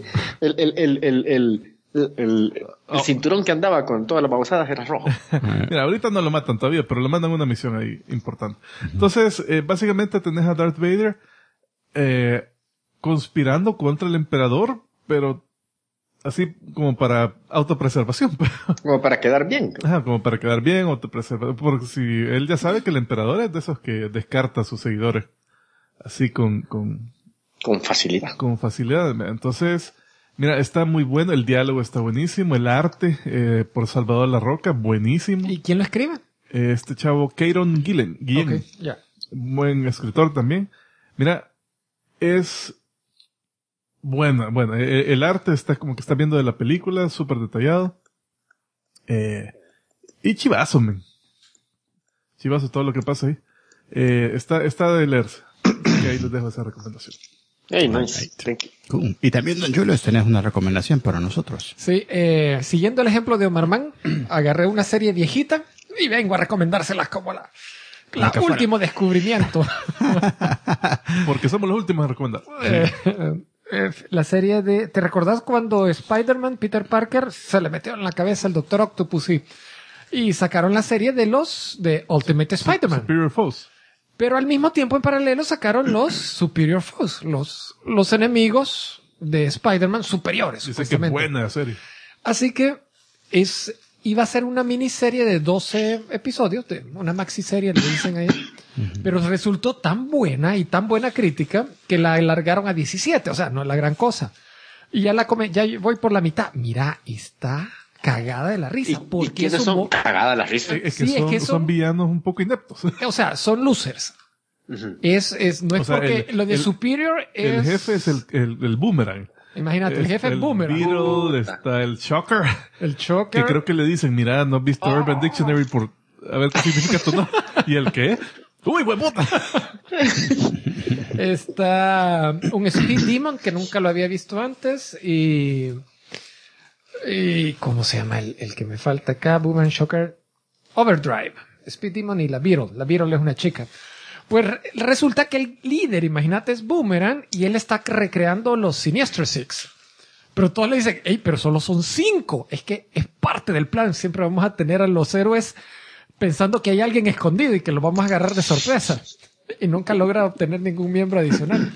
D: El cinturón que andaba con todas las babosadas era rojo.
C: Mira, ahorita no lo matan todavía, pero le mandan una misión ahí importante. Entonces, básicamente tenés a Darth Vader conspirando contra el emperador, pero así como para autopreservación.
D: Como para quedar bien.
C: Ajá, como para quedar bien, autopreservación. Porque si él ya sabe que el emperador es de esos que descarta a sus seguidores. Así con
D: facilidad.
C: Con facilidad. Entonces, mira, está muy bueno. El diálogo está buenísimo. El arte, por Salvador La Roca, buenísimo.
E: ¿Y quién lo escribe?
C: Este chavo, Kieron Gillen.
E: Okay, yeah.
C: Buen escritor también. Mira, es... Bueno, el arte está como que está viendo de la película, súper detallado. Y chivazo, men. Chivazo todo lo que pasa ahí. Está de leerse. Y ahí les dejo esa recomendación.
D: Hey, nice. Thank you.
B: Cool. Y también, don Julius, tenés una recomendación para nosotros.
E: Sí, siguiendo el ejemplo de Omar Mann, agarré una serie viejita y vengo a recomendárselas como la último descubrimiento.
C: Porque somos los últimos a recomendar.
E: La serie de... ¿Te recordás cuando Spider-Man, Peter Parker, se le metió en la cabeza el Doctor Octopus y sacaron la serie de Ultimate Spider-Man?
C: Superior Foes.
E: Pero al mismo tiempo, en paralelo, sacaron los Superior Foes, los enemigos de Spider-Man superiores.
C: Dice que buena serie.
E: Así que iba a ser una miniserie de 12 episodios, de una maxiserie, le dicen ahí. Pero resultó tan buena y tan buena crítica que la alargaron a 17. O sea, no es la gran cosa. Y ya ya voy por la mitad. Mira, está cagada de la risa.
D: ¿Y quiénes son cagada de la risa?
C: Es que son villanos un poco ineptos.
E: O sea, son losers.
D: Ujú.
E: no es
C: O sea,
E: porque lo de Superior es...
C: El jefe es el Boomerang.
E: Imagínate, el jefe es Boomerang.
C: Beetle, está el Shocker.
E: El Choker.
C: Que creo que le dicen, mira, no has visto Urban Dictionary por a ver qué significa esto, ¿no? ¿Y el qué? ¡Uy, huevota!
E: Está un Speed Demon que nunca lo había visto antes y ¿cómo se llama el que me falta acá? Boomerang, Shocker, Overdrive, Speed Demon y la Beetle. La Beetle es una chica. Pues resulta que el líder, imagínate, es Boomerang y él está recreando los Sinister Six. Pero todos le dicen, hey, pero solo son 5. Es que es parte del plan. Siempre vamos a tener a los héroes pensando que hay alguien escondido y que lo vamos a agarrar de sorpresa. Y nunca logra obtener ningún miembro adicional.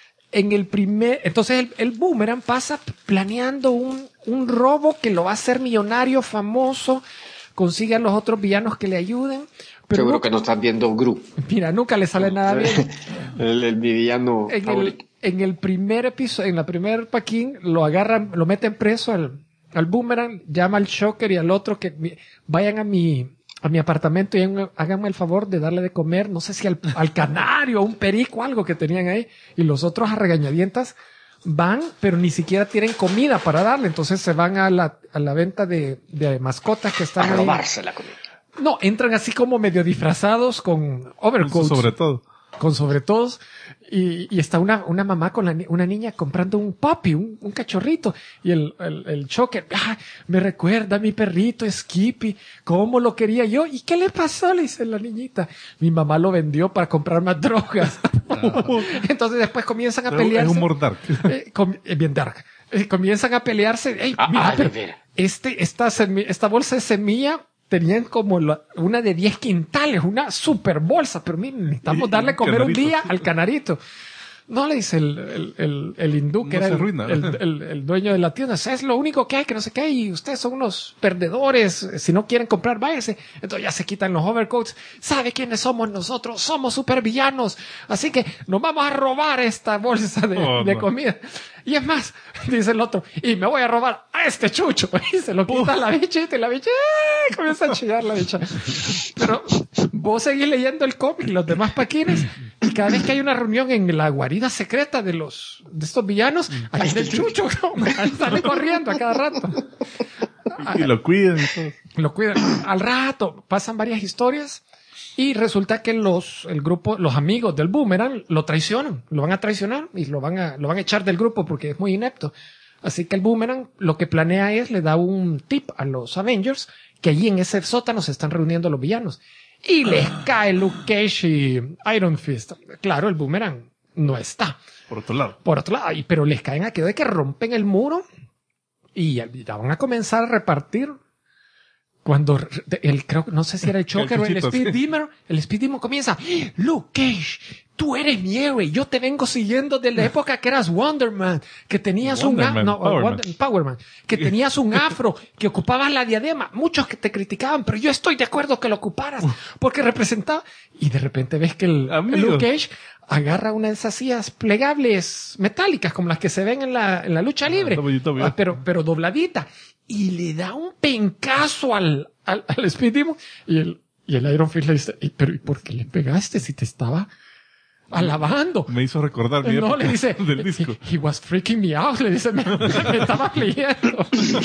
E: Entonces el Boomerang pasa planeando un robo que lo va a hacer millonario, famoso, consigue a los otros villanos que le ayuden. Pero
D: Seguro que no estás viendo Gru.
E: Mira, nunca le sale nada bien.
D: Mi villano favorito.
E: En el primer episodio, en la primer paquín, lo agarran, lo meten preso al Boomerang, llama al Shocker y al otro que vayan a mi apartamento y háganme el favor de darle de comer, no sé si al canario, a un perico, algo que tenían ahí. Y los otros a regañadientas van, pero ni siquiera tienen comida para darle. Entonces se van a la venta de mascotas que están
D: A
E: ahí.
D: robarse la comida.
E: No, entran así como medio disfrazados con overcoats.
C: Sobre todo.
E: Con sobretodos. Y está una mamá con una niña comprando un puppy, un cachorrito. Y el Choker, me recuerda a mi perrito Skippy, cómo lo quería yo. ¿Y qué le pasó? Le dice la niñita. Mi mamá lo vendió para comprar más drogas. Entonces después comienzan a pelearse.
C: Es humor dark.
E: Bien dark. Comienzan a pelearse. Ey, mira, pero esta bolsa de semilla tenían como una de 10 quintales, una super bolsa, pero miren, necesitamos darle a comer un día al canarito. No, le dice el hindú, que
C: No
E: era
C: se arruina.
E: el dueño de la tienda. Es lo único que hay, que no sé qué, y ustedes son unos perdedores. Si no quieren comprar, váyanse. Entonces ya se quitan los overcoats. ¿Sabe quiénes somos nosotros? Somos supervillanos. Así que nos vamos a robar esta bolsa de comida. Y es más, dice el otro, y me voy a robar a este chucho. Y se lo quita la bichita y la bicha comienza a chillar la bicha. Pero vos seguís leyendo el cómic, los demás paquines, y cada vez que hay una reunión en la guarida secreta de estos villanos, ahí viene el chucho, sale corriendo a cada rato.
C: Y lo cuidan y todo.
E: Lo cuidan. Al rato pasan varias historias y resulta que el grupo, los amigos del Boomerang lo traicionan, lo van a traicionar y lo van a echar del grupo porque es muy inepto. Así que el Boomerang lo que planea le da un tip a los Avengers que allí en ese sótano se están reuniendo los villanos. Y les cae Luke Cage y Iron Fist. Claro, el Boomerang no está.
C: Por otro lado.
E: Pero les caen aquello de que rompen el muro y ya van a comenzar a repartir. Cuando creo que no sé si era el Choker o el Speed Demon, el Speed Demon comienza, Luke Cage, tú eres mi héroe, yo te vengo siguiendo desde la época que eras Wonder Man, que tenías Power Man, que tenías un afro, que ocupabas la diadema, muchos que te criticaban, pero yo estoy de acuerdo que lo ocuparas, porque representaba, y de repente ves que el Luke Cage agarra una de esas sillas plegables metálicas, como las que se ven en la lucha libre, pero dobladita, y le da un pencazo al Speed Demon, y el Iron Fist le dice, pero ¿y por qué le pegaste si te estaba alabando?
C: Me hizo recordar mi época
E: le dice,
C: del disco.
E: He was freaking me out, le dice, me estaba leyendo.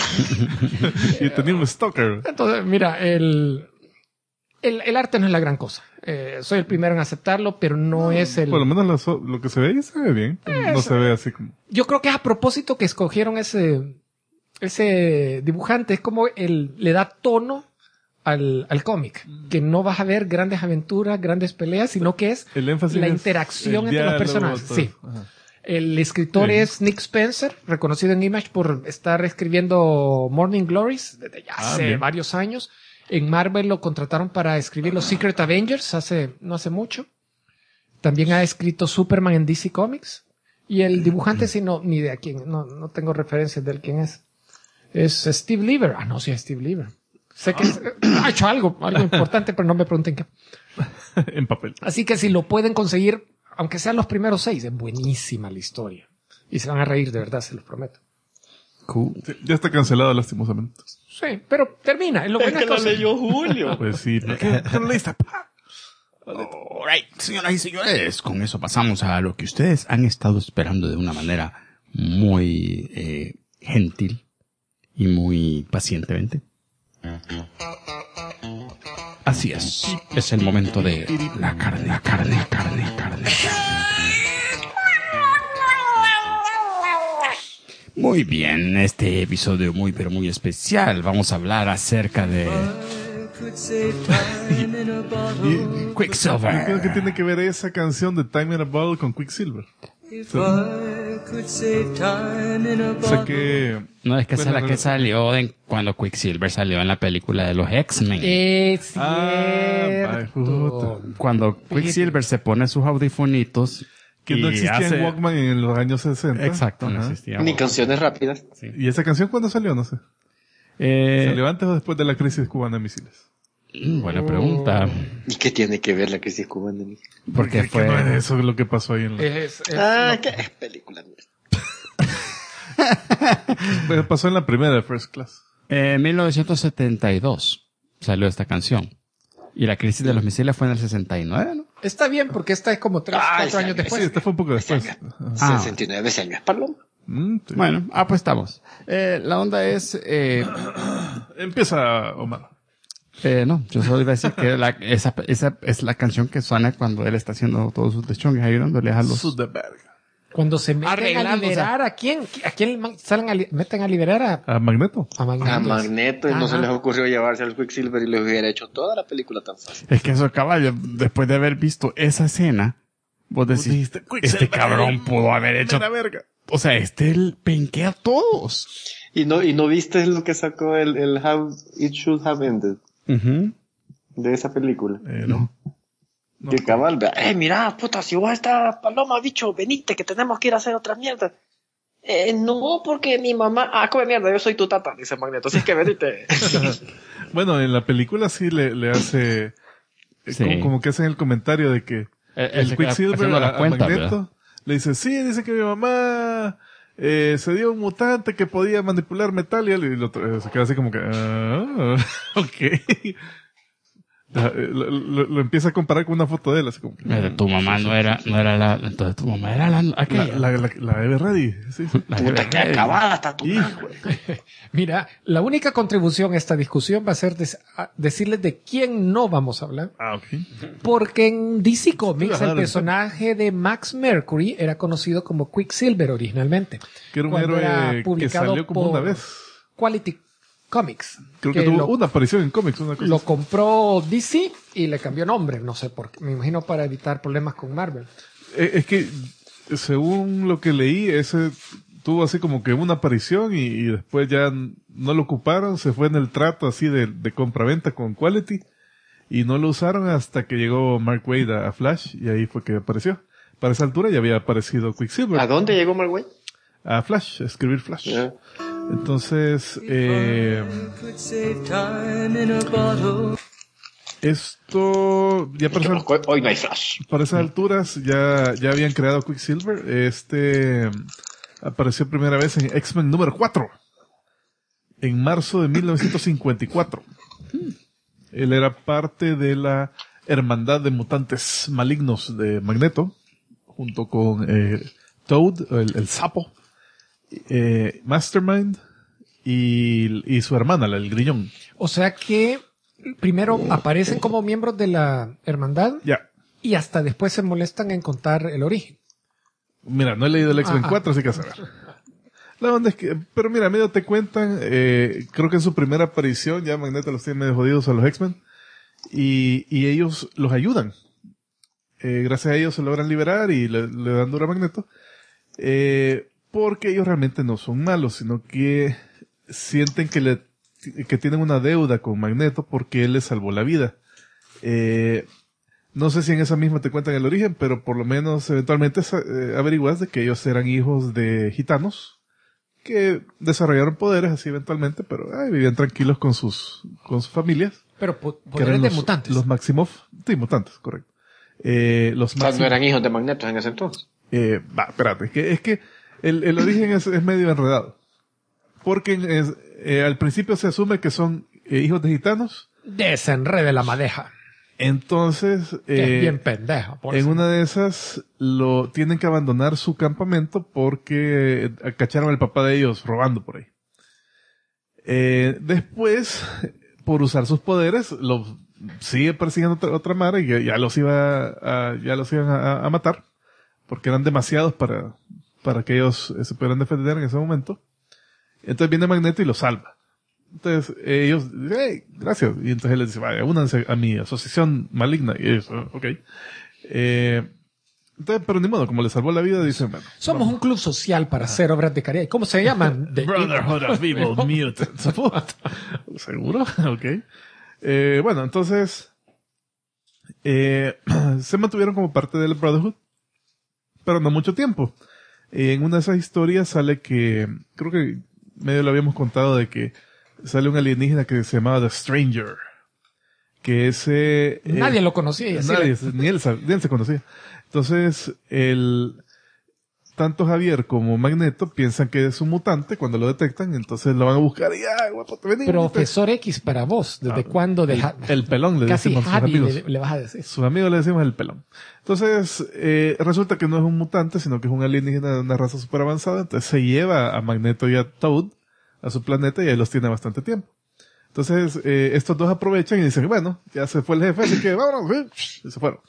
C: Y tenía un stalker.
E: Entonces, mira, el arte no es la gran cosa. Soy el primero en aceptarlo, pero no es el...
C: Por lo menos lo que se ve ahí se ve bien. No se ve así como...
E: Yo creo que es a propósito que escogieron ese dibujante. Es como le da tono al cómic. Que no vas a ver grandes aventuras, grandes peleas, sino que es la interacción entre los personajes. Sí.
C: Ajá.
E: El escritor es Nick Spencer, reconocido en Image por estar escribiendo Morning Glories desde ya hace varios años. En Marvel lo contrataron para escribir los Secret Avengers no hace mucho. También ha escrito Superman en DC Comics. Y el dibujante, ni idea quién, no tengo referencias de él quién es. Es Steve Lieber. Sí, es Steve Lieber. Sé que ha hecho algo importante, pero no me pregunten qué.
C: En papel.
E: Así que si lo pueden conseguir, aunque sean los primeros 6, es buenísima la historia. Y se van a reír, de verdad, se los prometo.
C: Cool. Sí, ya está cancelado lastimosamente.
E: Sí, pero termina. Es lo bueno
D: que lo leyó Julio.
C: Pues sí. ¿Qué lo leíste?
B: Alright, señoras y señores, con eso pasamos a lo que ustedes han estado esperando de una manera muy gentil y muy pacientemente. Así es el momento de la carne. Muy bien, este episodio muy pero muy especial. Vamos a hablar acerca de Quicksilver.
C: Creo que tiene que ver esa canción de Time in a Bottle con Quicksilver. O sea que...
B: No, es que esa es la que salió cuando Quicksilver salió en la película de los X-Men.
E: Es
C: vaya,
E: cierto.
B: Cuando Quicksilver se pone sus audifonitos
C: Que no existía en Walkman en los años 60.
B: Exacto, no
C: Ajá.
B: existía.
D: Ni canciones rápidas.
B: Sí.
C: ¿Y esa canción cuándo salió? No sé. ¿Salió antes o después de la crisis cubana de misiles?
B: Buena pregunta.
D: ¿Y qué tiene que ver la crisis cubana?
B: Porque
C: Que no es eso lo que pasó ahí en la...
D: ¿Qué es película?
C: Pasó en la primera de First Class.
B: En 1972 salió esta canción. Y la crisis de los misiles fue en el 69, ¿no?
E: Está bien, porque esta es como 3, 4 años después.
C: Sí, esta fue un poco después.
D: 69 años, Paloma.
C: Sí.
B: Bueno, pues estamos. La onda es...
C: Empieza, Omar.
B: No, yo solo iba a decir que esa es la canción que suena cuando él está haciendo todos sus deschongues ahí dándoles a los...
C: Sud de verga.
E: Cuando se meten a
B: Arreglando,
E: liberar, ¿a quién meten a liberar
C: ¿A Magneto?
E: a Magneto?
D: A Magneto, y no se
E: Ajá.
D: les ocurrió llevarse al Quicksilver y les hubiera hecho toda la película tan fácil.
B: Es que eso, caballo, después de haber visto esa escena, vos decís,
C: dijiste,
B: este
C: Quicksilver,
B: cabrón pudo haber hecho...
C: la verga.
B: O sea, el penquea a todos.
D: ¿Y no viste lo que sacó el How It Should Have Ended de esa película?
B: No.
D: Que cabal, vea, mira, puta, si vos estás Paloma, bicho, venite, que tenemos que ir a hacer otra mierda. No, porque mi mamá, come mierda, yo soy tu tata, dice Magneto, así que venite.
C: Bueno, en la película sí le hace...
B: Sí.
C: Como que hacen el comentario de que
B: Él se queda
C: Quicksilver
B: haciendo la
C: a
B: cuenta,
C: Magneto
B: ¿verdad?
C: le dice, sí, dice que mi mamá se dio un mutante que podía manipular metal y el otro se queda así como que, ok. Lo empieza a comparar con una foto de él, así como que,
B: Tu mamá no era la... Entonces tu mamá era aquella.
C: la Eve Ready, sí.
B: La
D: Puta, que acabada está tu
C: Hijo.
E: Mira, la única contribución a esta discusión va a ser decirles de quién no vamos a hablar.
C: Ok.
E: Porque en DC Comics
C: Ajá,
E: el personaje de Max Mercury era conocido como Quicksilver originalmente.
C: Que era un
E: Cuando era
C: héroe que
E: publicado
C: salió como
E: por
C: una vez.
E: Quality Comics.
C: Creo que tuvo
E: lo,
C: una aparición en cómics, una cosa
E: lo
C: así.
E: compró DC y le cambió nombre. No sé por qué. Me imagino para evitar problemas con Marvel.
C: Es que, según lo que leí, ese tuvo así como que una aparición y después ya no lo ocuparon, se fue en el trato así de compraventa con Quality y no lo usaron hasta que llegó Mark Waid a Flash y ahí fue que apareció. Para esa altura ya había aparecido Quicksilver.
D: ¿A dónde llegó Mark?
C: A Flash, a escribir Flash.
D: Yeah.
C: Entonces, esto ya
D: Hoy no hay Flash.
C: para esas alturas ya habían creado Quicksilver. Apareció primera vez en X-Men número 4. En marzo de 1954. Él era parte de la Hermandad de Mutantes Malignos de Magneto. Junto con Toad, el sapo. Mastermind. Y su hermana, el Grillón.
E: O sea que primero aparecen como miembros de la hermandad
C: Ya.
E: y hasta después se molestan en contar el origen.
C: Mira, no he leído el X-Men 4, así que a saber. La onda es que, pero mira, medio te cuentan, creo que en su primera aparición ya Magneto los tiene medio jodidos a los X-Men y ellos los ayudan. Gracias a ellos se logran liberar y le dan duro a Magneto, porque ellos realmente no son malos, sino que sienten que tienen una deuda con Magneto porque él les salvó la vida. No sé si en esa misma te cuentan el origen, pero por lo menos eventualmente averiguas de que ellos eran hijos de gitanos que desarrollaron poderes así eventualmente, pero vivían tranquilos con sus familias.
E: Pero
C: Que
E: poderes
C: eran
E: de mutantes.
C: Los Maximoff. Sí, mutantes, correcto. Los
D: ¿No eran hijos de Magneto en ese entonces?
C: Espérate, es que el origen es medio enredado. Porque al principio se asume que son hijos de gitanos.
E: Desenrede la madeja.
C: Entonces,
E: Bien pendejo. Por
C: en
E: eso.
C: una de esas lo tienen que abandonar su campamento porque cacharon al papá de ellos robando por ahí. Después, por usar sus poderes, lo sigue persiguiendo otra mara y ya los iban a matar porque eran demasiados para que ellos se pudieran defender en ese momento. Entonces viene Magneto y los salva. Entonces ellos dicen, hey, gracias. Y entonces él les dice, vaya, únanse a mi asociación maligna. Y ellos, ok. Entonces, pero ni modo, como le salvó la vida, dicen, bueno.
E: Somos un club social para hacer obras de caridad. ¿Cómo se llaman?
C: Brotherhood of Evil Mutants. ¿Seguro? Ok. Bueno, entonces, se mantuvieron como parte del Brotherhood, pero no mucho tiempo. En una de esas historias sale que, creo que medio lo habíamos contado de que sale un alienígena que se llamaba The Stranger. Que ese...
E: Nadie lo conocía. Y así
C: nadie, ni él se conocía. Entonces, tanto Javier como Magneto piensan que es un mutante cuando lo detectan, entonces lo van a buscar y guapo, te venimos.
E: Profesor X para vos. ¿Desde cuándo deja?
C: El pelón le
E: Casi
C: decimos a sus
E: Javi
C: amigos.
E: le vas a decir.
C: Sus amigos le decimos el pelón. Entonces, resulta que no es un mutante, sino que es un alienígena de una raza súper avanzada. Entonces se lleva a Magneto y a Toad a su planeta y ahí los tiene bastante tiempo. Entonces, estos dos aprovechan y dicen, bueno, ya se fue el jefe, así que vámonos, y se fueron.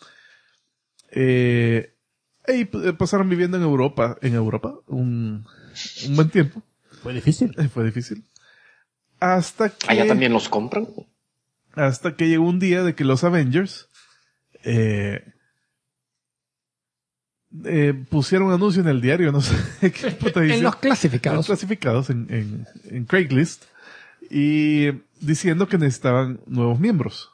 C: Y pasaron viviendo en Europa, un buen tiempo.
B: Fue difícil.
C: Fue difícil. Hasta que...
D: ¿Allá también los compran?
C: Hasta que llegó un día de que los Avengers pusieron un anuncio en el diario, no sé qué puta dice.
E: En los clasificados.
C: En los clasificados en Craigslist. Y diciendo que necesitaban nuevos miembros.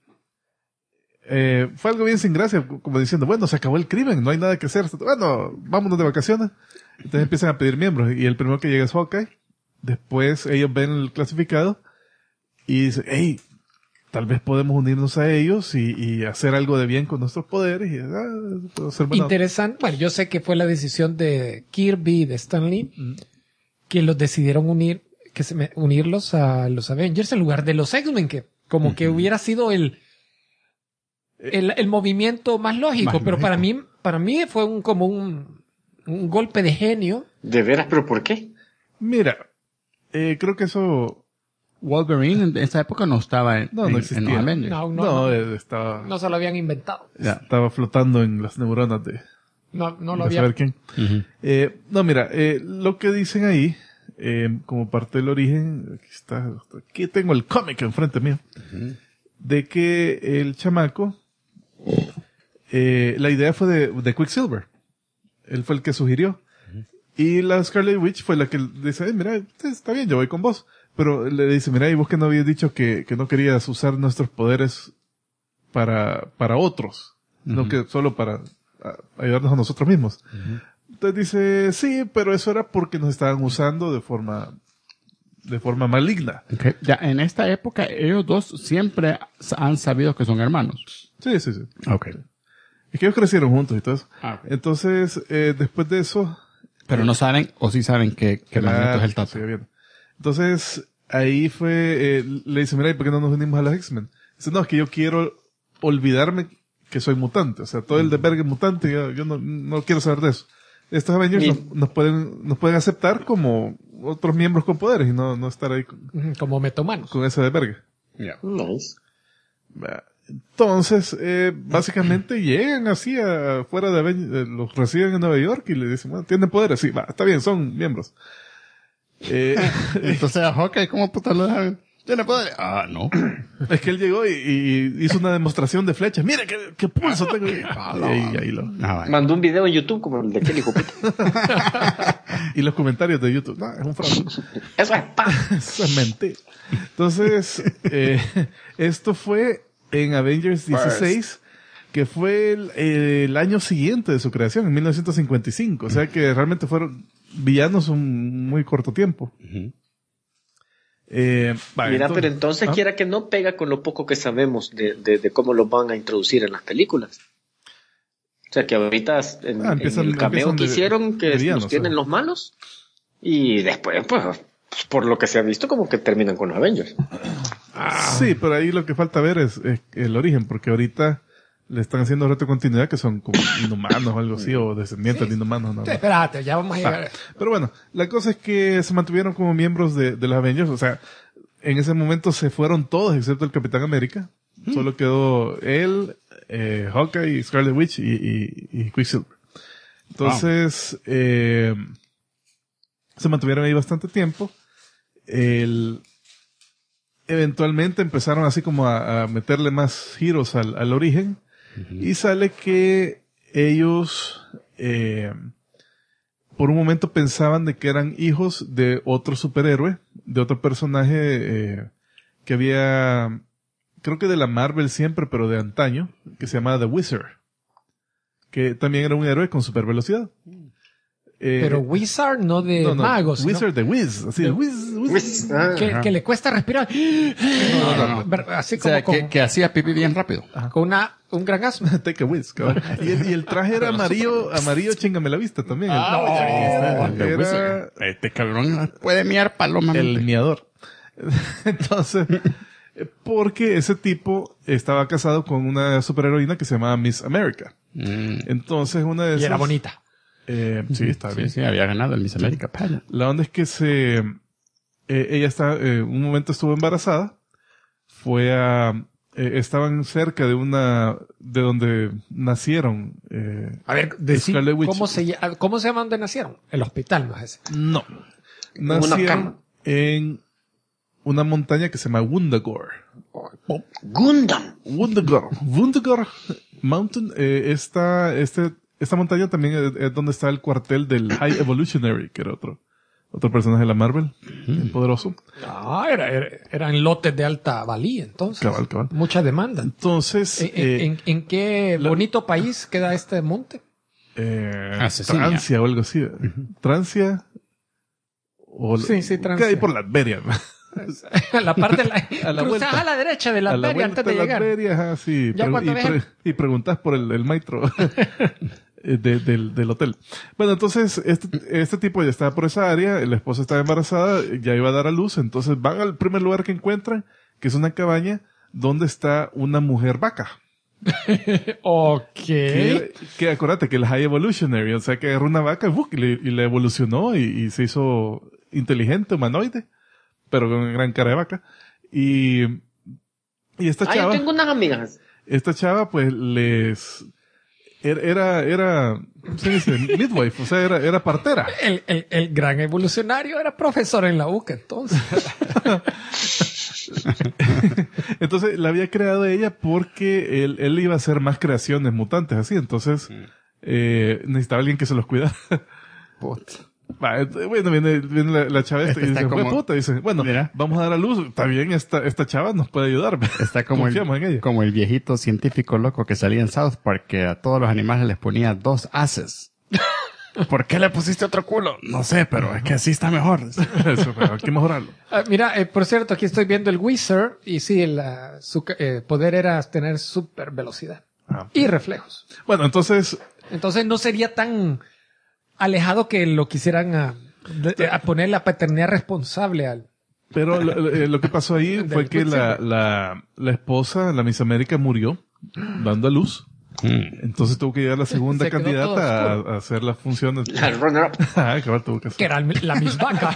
C: Fue algo bien sin gracia, como diciendo, bueno, se acabó el crimen, no hay nada que hacer. Bueno, vámonos de vacaciones. Entonces empiezan a pedir miembros. Y el primero que llega es Hawkeye. Después ellos ven el clasificado y dicen, hey, tal vez podemos unirnos a ellos y hacer algo de bien con nuestros poderes. Y, puedo ser bueno.
E: Interesante. Bueno, yo sé que fue la decisión de Kirby y de Stan Lee que los decidieron unirlos a los Avengers en lugar de los X-Men, que como que hubiera sido el movimiento más lógico, pero para mí fue como un golpe de genio.
D: ¿De veras? ¿Pero por qué?
C: Mira, creo que eso...
B: Wolverine en esa época no estaba en
C: existía.
B: los Avengers.
C: No, estaba...
E: No se lo habían inventado.
C: Estaba flotando en las neuronas de...
E: No lo
C: de
E: había.
C: saber quién.
B: Uh-huh.
C: No, mira, lo que dicen ahí, como parte del origen, aquí tengo el cómic enfrente mío, de que el chamaco, la idea fue de Quicksilver. Él fue el que sugirió. Y la Scarlet Witch fue la que dice, mira, está bien, yo voy con vos. Pero le dice, mira, y vos que no habías dicho que no querías usar nuestros poderes para otros, no que solo para ayudarnos a nosotros mismos. Entonces dice, sí, pero eso era porque nos estaban usando de forma maligna.
B: Okay. Ya, en esta época, ellos dos siempre han sabido que son hermanos.
C: Sí.
B: Okay.
C: Es que ellos crecieron juntos y todo eso.
B: Ah, okay.
C: Entonces, después de eso...
B: Pero no saben, o sí saben que Magneto es el Tata.
C: Sí, bien. Entonces, ahí fue, le dice, mira, ¿y por qué no nos unimos a las X-Men? Dice, no, es que yo quiero olvidarme que soy mutante. O sea, todo el de verga es mutante, yo no quiero saber de eso. Estos Avengers nos pueden aceptar como otros miembros con poderes y no estar ahí
E: como metomanos.
C: Con ese de verga.
B: Yeah.
D: Nice.
C: Entonces, básicamente llegan así afuera de Avengers, los reciben en Nueva York y le dicen, bueno, tienen poderes, sí, está bien, son miembros.
B: Entonces a Hawkeye, ¿cómo puta lo dejan? ¿Tiene poderes? No.
C: Es que él llegó y hizo una demostración de flechas. Mira qué pulso tengo. Y ahí lo...
D: Mandó un video en YouTube como el de Kelly Jupita.
C: Y los comentarios de YouTube. No, es un fraude.
D: Eso es pa.
C: Eso es mentira. Entonces, esto fue en Avengers 16, que fue el año siguiente de su creación, en 1955. O sea que realmente fueron villanos un muy corto tiempo.
D: Mira, pero entonces quiera que no pega con lo poco que sabemos de cómo los van a introducir en las películas. O sea que ahorita en el cameo que hicieron que villanos, nos tienen los malos y después pues por lo que se ha visto como que terminan con Avengers.
C: Sí, pero ahí lo que falta ver es el origen, porque ahorita le están haciendo reto de continuidad que son como inhumanos o algo así, o descendientes de inhumanos. No.
E: Sí, espérate, ya vamos a llegar.
C: Pero bueno, la cosa es que se mantuvieron como miembros de los Avengers, o sea, en ese momento se fueron todos excepto el Capitán América. Solo quedó él, Hawkeye, Scarlet Witch y Quicksilver. Entonces, se mantuvieron ahí bastante tiempo. Eventualmente empezaron así como a meterle más giros al origen. Y sale que ellos, por un momento pensaban de que eran hijos de otro superhéroe, de otro personaje, que había, creo que de la Marvel siempre, pero de antaño, que se llamaba The Wizard. Que también era un héroe con super velocidad.
E: Pero Wizard no de magos.
C: Wizard de Wiz. Así de Wiz.
E: Que le cuesta respirar. Así como,
B: O sea, que hacía pipí bien rápido.
E: con un gran asma.
C: Take a Wiz, cabrón. Y el traje era amarillo, chingame la vista también. Era
B: Este cabrón puede miar paloma.
C: el miador. Entonces, porque ese tipo estaba casado con una superheroína que se llamaba Miss America. Entonces, una de esas...
E: Y era bonita.
C: Sí, está bien.
B: Sí, había ganado el Miss America Pageant.
C: La onda es que ella un momento estuvo embarazada, estaban cerca de donde nacieron,
E: A ver, decir,
C: Scarlet Witch.
E: ¿cómo se llama donde nacieron? El hospital, no es ese.
C: No.
D: una
C: Nacieron
D: cama.
C: en una montaña que se llama Wundagore.
D: Gundam.
C: Wundagore Mountain, esta montaña también es donde está el cuartel del High Evolutionary, que era otro personaje de la Marvel, bien poderoso.
E: Eran lotes de alta valía, entonces.
C: Cabal.
E: Mucha demanda.
C: Entonces,
E: ¿En qué bonito país queda este monte?
B: Asesinia.
C: Francia o algo así. Francia.
E: Sí, Francia.
C: Que hay por Latveria.
E: La parte de
C: A la
E: cruzás
C: vuelta.
E: a la derecha de la
C: A la
E: feria
C: vuelta
E: antes de llegar.
C: Latveria, ajá, sí.
E: Ya cuando
C: Y preguntas por el maestro del hotel. Bueno, entonces, este tipo ya estaba por esa área, la esposa estaba embarazada, ya iba a dar a luz, entonces van al primer lugar que encuentran, que es una cabaña donde está una mujer vaca.
E: Ok.
C: Que acuérdate que el High Evolutionary, o sea que agarró una vaca y le evolucionó y se hizo inteligente, humanoide, pero con una gran cara de vaca. Y esta
D: Yo
C: chava,
D: tengo unas amigas.
C: pues era, ¿cómo se dice? Midwife, o sea, era partera.
E: El gran evolucionario era profesor en la UCA, entonces.
C: Entonces la había creado ella porque él iba a hacer más creaciones mutantes así, entonces necesitaba alguien que se los cuidara. Bueno, viene la chava esta y dice,
B: como,
C: puta, dice, bueno,
B: mira,
C: vamos a dar a luz, está bien, esta chava nos puede ayudar.
B: Está como
C: en ella.
B: como el viejito científico loco que salía en South Park, que a todos los animales les ponía 2 haces. ¿Por qué le pusiste otro culo? No sé, pero es que así está mejor.
C: Eso, pero hay que mejorarlo.
E: Mira, por cierto, aquí estoy viendo el Wizard y sí, su poder era tener super velocidad y reflejos.
C: Bueno, entonces
E: no sería tan alejado que lo quisieran a poner la paternidad responsable al...
C: Pero lo que pasó ahí fue que la esposa, la Miss América, murió dando a luz. Entonces tuvo que llegar la segunda
E: Se quedó
C: candidata
E: todo
C: a hacer las funciones.
D: La runner-up.
C: Cabal tuvo que hacer.
E: Que era la misma vaca.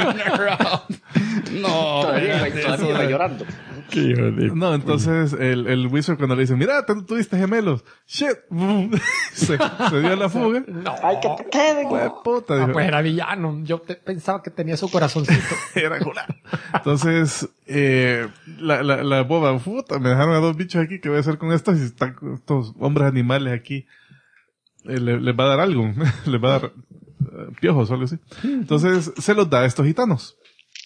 B: No,
D: Todavía iba llorando.
C: No, entonces el Wizard cuando le dice, mira, tuviste gemelos. Shit. se dio a la fuga.
D: Ay, que te queden.
C: Puta, dijo.
E: Pues era villano. Yo pensaba que tenía su corazoncito.
C: Era cola. Entonces, la boba, puta, me dejaron a 2 bichos aquí, ¿qué voy a hacer con estos? Y están estos hombres animales aquí. Les va a dar algo. Les va a dar piojos o algo así. Entonces, se los da a estos gitanos.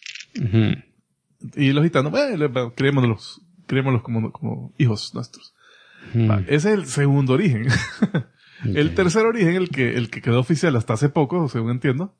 C: Y los gitanos, criémoslos como hijos nuestros. Ese es el segundo origen. El tercer origen, el que quedó oficial hasta hace poco, según entiendo,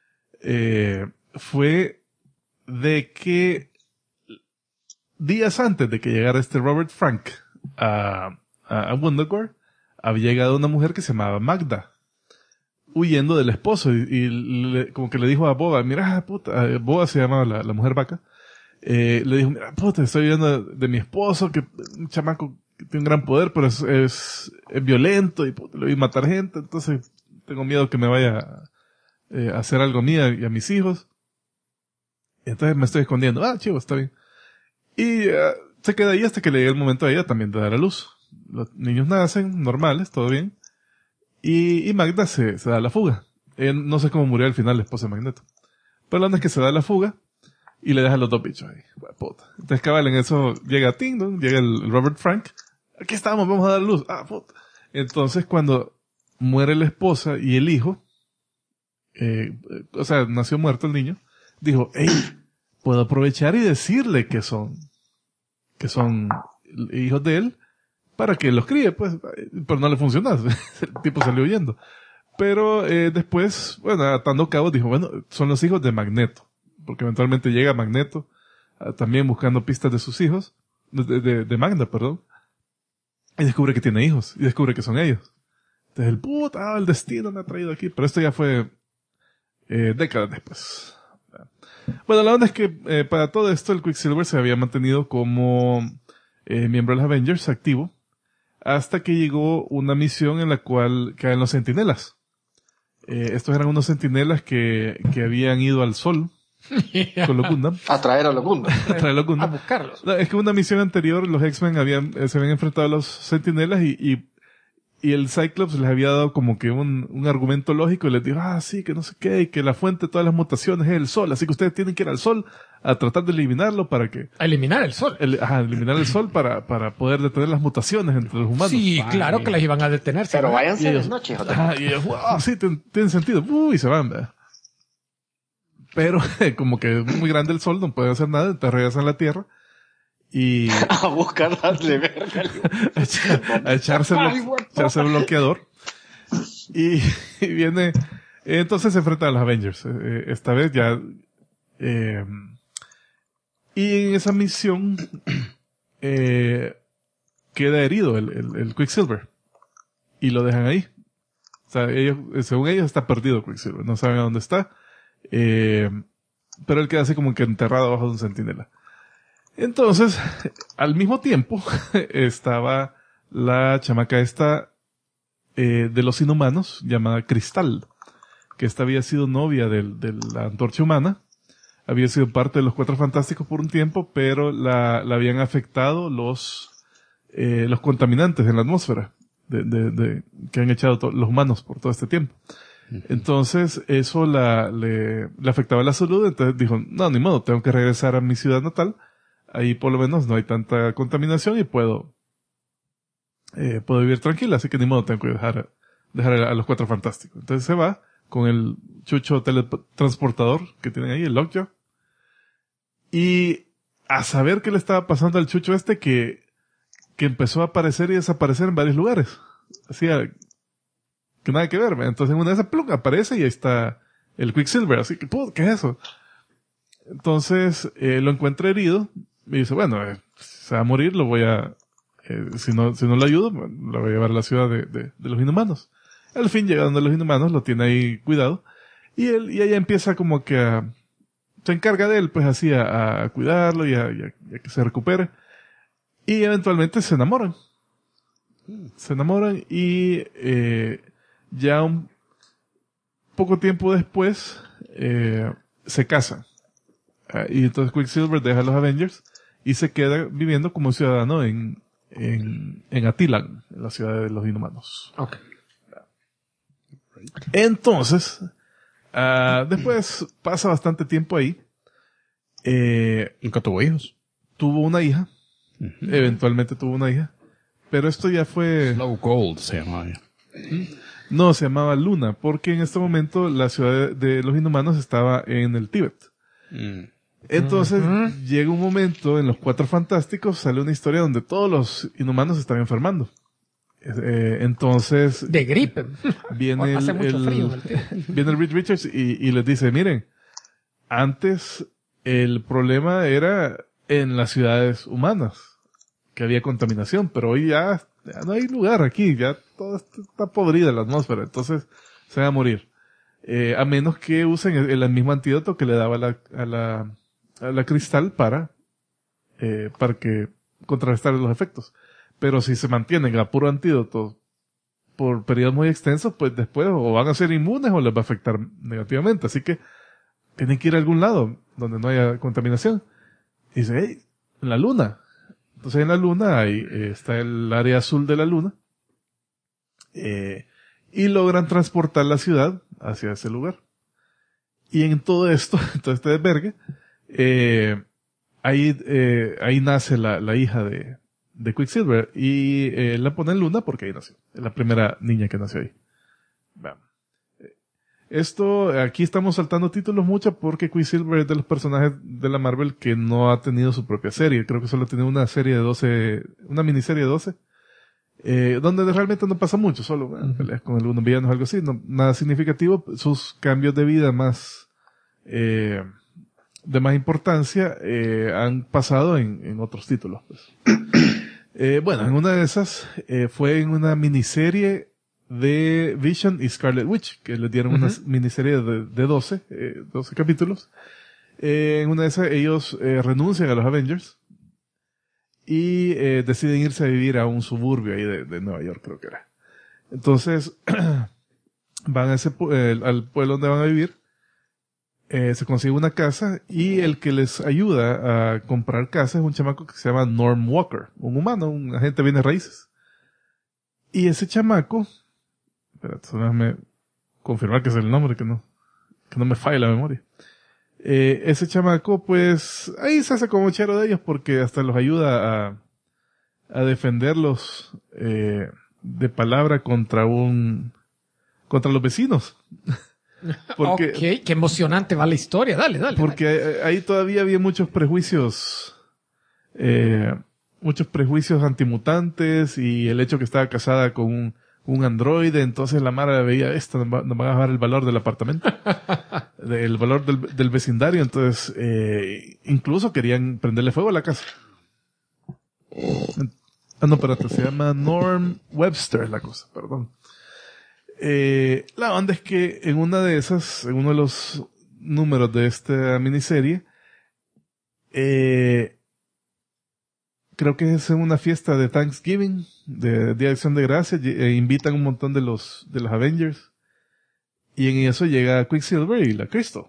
C: fue de que días antes de que llegara este Robert Frank a Wundagore, había llegado una mujer que se llamaba Magda, huyendo del esposo, y como que le dijo a Boba, mira, puta, Boba se llamaba la mujer vaca, le dijo, mira, puta, estoy viendo de mi esposo, que un chamaco que tiene un gran poder, pero es violento y puta, le voy a matar gente, entonces tengo miedo que me vaya a hacer algo a mí y a mis hijos. Entonces me estoy escondiendo. Ah, chivo, está bien. Y se queda ahí hasta que le llegue el momento a ella también de dar a luz. Los niños nacen normales, todo bien. Y Magda se da la fuga. No sé cómo murió al final la esposa de Magneto. Pero la onda es que se da la fuga y le deja los dos bichos ahí. Puta. Entonces cabal en eso llega Ting Dong, llega el Robert Frank. Aquí estamos, vamos a dar luz. Ah, puta. Entonces cuando muere la esposa y el hijo, o sea, nació muerto el niño, dijo, hey, puedo aprovechar y decirle que son hijos de él para que los críe, pues, pero no le funcionó. El tipo salió huyendo. Pero después, bueno, atando cabos, dijo, bueno, son los hijos de Magneto, porque eventualmente llega Magneto, también buscando pistas de sus hijos, de Magda, perdón, y descubre que tiene hijos, y descubre que son ellos. Entonces el destino me ha traído aquí, pero esto ya fue décadas después. Bueno, la onda es que para todo esto el Quicksilver se había mantenido como miembro de los Avengers activo hasta que llegó una misión en la cual caen los Centinelas. Estos eran unos Centinelas que habían ido al Sol con Locunda.
D: A traer a Locunda.
E: A buscarlos.
C: No, es que una misión anterior los X-Men se habían enfrentado a los Centinelas y el Cyclops les había dado como que un argumento lógico y les dijo, sí, que no sé qué, y que la fuente de todas las mutaciones es el Sol, así que ustedes tienen que ir al Sol a tratar de eliminarlo para que...
E: A eliminar el Sol.
C: Eliminar el Sol para poder detener las mutaciones entre los humanos.
E: Sí, claro que las iban a detener.
D: Pero váyanse
C: ellos,
D: de noche,
C: y ellos, sí, tiene sentido. Y se van, ¿verdad? Pero como que es muy grande el Sol, no pueden hacer nada, entonces regresan a la Tierra y
D: a buscar darle verga.
C: a echarse el bloqueador. Y viene, entonces se enfrentan a los Avengers. Esta vez ya, y en esa misión, queda herido el Quicksilver. Y lo dejan ahí. O sea, según ellos está perdido Quicksilver. No saben a dónde está. Pero él queda así como que enterrado bajo de un centinela. Entonces, al mismo tiempo, estaba la chamaca esta, de los Inhumanos, llamada Cristal, que esta había sido novia de la Antorcha Humana, había sido parte de los Cuatro Fantásticos por un tiempo, pero la habían afectado los contaminantes en la atmósfera, que han echado los humanos por todo este tiempo. Entonces, eso le afectaba la salud, entonces dijo, no, ni modo, tengo que regresar a mi ciudad natal. Ahí por lo menos no hay tanta contaminación y puedo vivir tranquila, así que ni modo tengo que dejar a los Cuatro Fantásticos. Entonces se va con el chucho teletransportador que tienen ahí, el Lockjaw, y a saber qué le estaba pasando al chucho este que empezó a aparecer y desaparecer en varios lugares. Así que nada que ver, ¿ve? Entonces en una de esas plug aparece y ahí está el Quicksilver, así que, ¿qué es eso? Entonces lo encuentra herido. Y dice, bueno, se va a morir, lo voy a, si no lo ayudo, lo voy a llevar a la ciudad de los Inhumanos. Al fin, llegando a los Inhumanos, lo tiene ahí cuidado. Y ella empieza como que se encarga de él, pues así, a cuidarlo y a que se recupere. Y eventualmente se enamoran. Se enamoran y, ya un poco tiempo después, se casan. Y entonces Quicksilver deja a los Avengers y se queda viviendo como ciudadano en Attilan, en la ciudad de los Inhumanos.
E: Okay.
C: Entonces, después pasa bastante tiempo ahí.
B: Nunca tuvo hijos.
C: Tuvo una hija. Eventualmente tuvo una hija. Pero esto ya fue...
B: Slow Gold se llamaba.
C: No, se llamaba Luna, porque en este momento la ciudad de los Inhumanos estaba en el Tíbet. Entonces, llega un momento en los Cuatro Fantásticos, sale una historia donde todos los Inhumanos se están enfermando. Entonces...
E: De gripe.
C: Viene
E: hace mucho frío.
C: Viene el Reed Richards y les dice, miren, antes el problema era en las ciudades humanas, que había contaminación, pero hoy ya no hay lugar aquí, ya todo está podrida la atmósfera, entonces se va a morir. A menos que usen el mismo antídoto que le daba a la cristal para que contrarrestar los efectos. Pero si se mantienen a puro antídoto por periodos muy extensos, pues después o van a ser inmunes o les va a afectar negativamente. Así que tienen que ir a algún lado donde no haya contaminación. Y dice, hey, en la luna. Entonces en la luna ahí está el área azul de la luna. Y logran transportar la ciudad hacia ese lugar. Y en todo esto, todo este desvergue, ahí nace la hija de Quicksilver y la pone en luna porque ahí nació. Es la primera niña que nació ahí. Vamos. Aquí estamos saltando títulos mucho porque Quicksilver es de los personajes de la Marvel que no ha tenido su propia serie. Creo que solo tiene una miniserie de 12, donde realmente no pasa mucho, solo peleas con algunos villanos o algo así, no, nada significativo. Sus cambios de vida de más importancia, han pasado en otros títulos, pues. Bueno, en una de esas, fue en una miniserie de Vision y Scarlet Witch, que les dieron una miniserie de 12 capítulos. En una de esas ellos renuncian a los Avengers y deciden irse a vivir a un suburbio ahí de Nueva York, creo que era. Entonces, van al pueblo donde van a vivir, se consigue una casa y el que les ayuda a comprar casa es un chamaco que se llama Norm Walker, un humano, un agente de bienes raíces. Y ese chamaco, espérate, déjame confirmar que es el nombre, que no me falle la memoria. Ese chamaco, pues, ahí se hace como chero de ellos porque hasta los ayuda a defenderlos, de palabra contra los vecinos. Porque,
E: ok, qué emocionante va la historia, dale.
C: Porque ahí todavía había muchos prejuicios antimutantes y el hecho que estaba casada con un androide, entonces la Mara veía esto, nos va a bajar el valor del apartamento, el valor del vecindario, entonces incluso querían prenderle fuego a la casa. No, espérate, se llama Norm Webster la cosa, perdón. La onda es que en uno de los números de esta miniserie, creo que es en una fiesta de Thanksgiving, de Día de Acción de Gracias, invitan un montón de los Avengers, y en eso llega Quicksilver y la Crystal.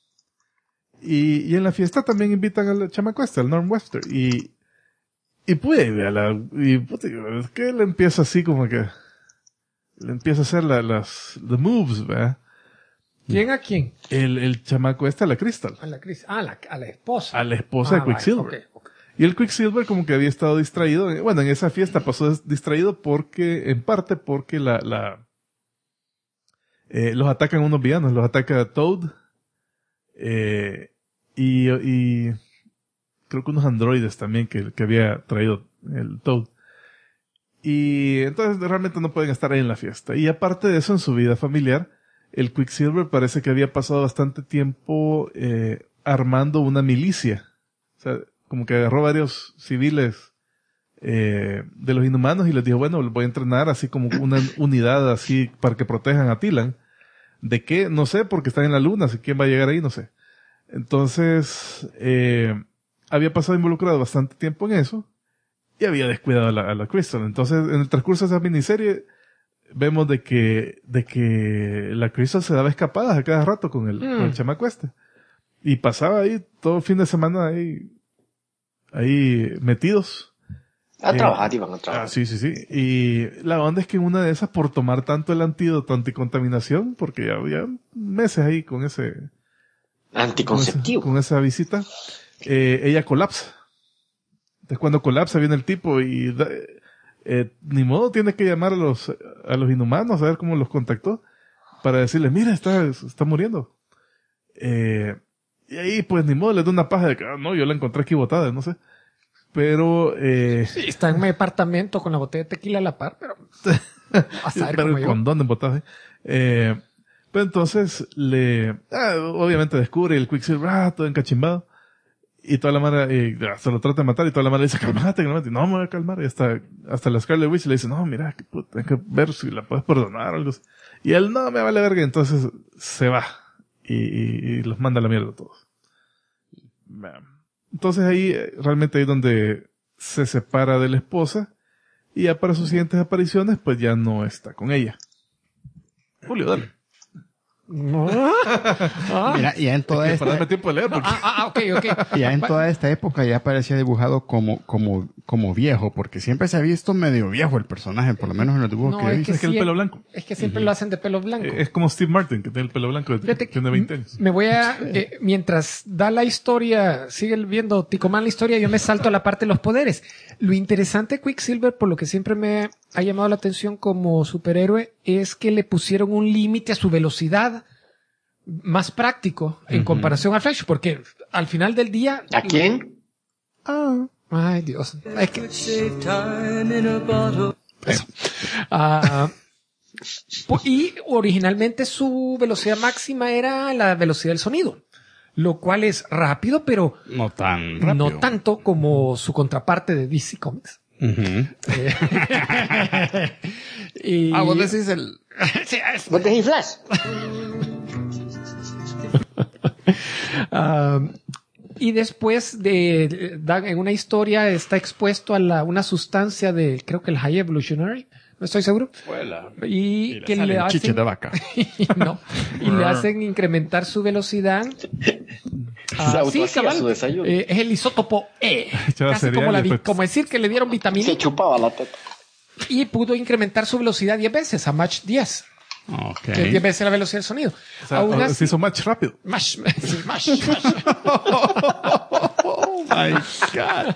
C: Y en la fiesta también invitan al chamaco al Norm Webster, y pues, es que él empieza así como que, le empieza a hacer the moves, ¿verdad?
E: ¿Quién a quién?
C: El chamaco a la Crystal.
E: A la esposa.
C: A la esposa de Quicksilver.
E: Okay.
C: Y el Quicksilver como que había estado distraído. Bueno, en esa fiesta pasó distraído en parte porque los atacan unos villanos. Los ataca Toad. Y creo que unos androides también que había traído el Toad. Y entonces realmente no pueden estar ahí en la fiesta. Y aparte de eso, en su vida familiar, el Quicksilver parece que había pasado bastante tiempo armando una milicia. O sea, como que agarró varios civiles de los Inhumanos y les dijo, bueno, los voy a entrenar así como una unidad así para que protejan a Tilan. ¿De qué? No sé, porque están en la luna, así quién va a llegar ahí, no sé. Entonces, había pasado involucrado bastante tiempo en eso. Y había descuidado a la Crystal. Entonces, en el transcurso de esa miniserie, vemos de que la Crystal se daba escapadas a cada rato con el chamaco este. Y pasaba ahí todo el fin de semana ahí metidos.
D: A trabajar, iban a trabajar.
C: Sí. Y la onda es que en una de esas, por tomar tanto el antídoto anticontaminación, porque ya había meses ahí con ese
D: anticonceptivo.
C: Con esa visita, ella colapsa. Entonces cuando colapsa viene el tipo y ni modo tiene que llamar a los Inhumanos a ver cómo los contactó para decirles, mira, está muriendo. Y ahí pues ni modo, le da una paja de que, no, yo la encontré aquí botada, no sé. Pero
E: sí, está en mi apartamento con la botella de tequila a la par, pero a saber
C: pero
E: cómo
C: el
E: yo.
C: condón de botaje. Pero entonces obviamente descubre el Quicksilver, todo encachimbado. Y toda la mara, se lo trata de matar y toda la mara le dice, cálmate. No, me voy a calmar. Y hasta la Scarlet Witch le dice, no, mira, hay que ver si la puedes perdonar o algo así. Y él, no, me vale verga. Entonces se va. Y los manda a la mierda a todos. Entonces ahí, realmente ahí es donde se separa de la esposa y ya para sus siguientes apariciones, pues ya no está con ella. Julio, dale.
B: Mira, ya en toda
C: Para darme tiempo de leer. Porque...
E: ok.
B: ya en toda esta época ya parecía dibujado como viejo, porque siempre se ha visto medio viejo el personaje, por lo menos en los dibujos que he visto.
C: Es que el pelo blanco.
E: Es que siempre lo hacen de pelo blanco.
C: Es como Steve Martin, que tiene el pelo blanco, tiene 20 años.
E: Me voy a, mientras da la historia, sigue viendo Ticomán la historia, yo me salto a la parte de los poderes. Lo interesante de Quicksilver, por lo que siempre me ha llamado la atención como superhéroe, es que le pusieron un límite a su velocidad más práctico en comparación a Flash, porque al final del día...
D: ¿A quién?
E: Ay, Dios. Es que... y originalmente su velocidad máxima era la velocidad del sonido, lo cual es rápido, pero
B: no tan rápido.
E: No tanto como su contraparte de DC Comics. Y...
B: vos decís el...
E: Sí,
D: ¿Vos decís Flash?
E: y después en una historia está expuesto a una sustancia de, creo que el High Evolutionary, no estoy seguro. Y que le hacen
B: chiche de vaca.
E: no, y le hacen incrementar su velocidad. Sí, cabal, es el isótopo E. Casi como decir que le dieron vitamina.
D: Se chupaba la teta.
E: Y pudo incrementar su velocidad 10 veces, a Mach 10.
B: Okay.
E: 10 veces la velocidad del sonido.
C: O sea, se hizo Mach rápido.
E: Mach.
B: Oh my God.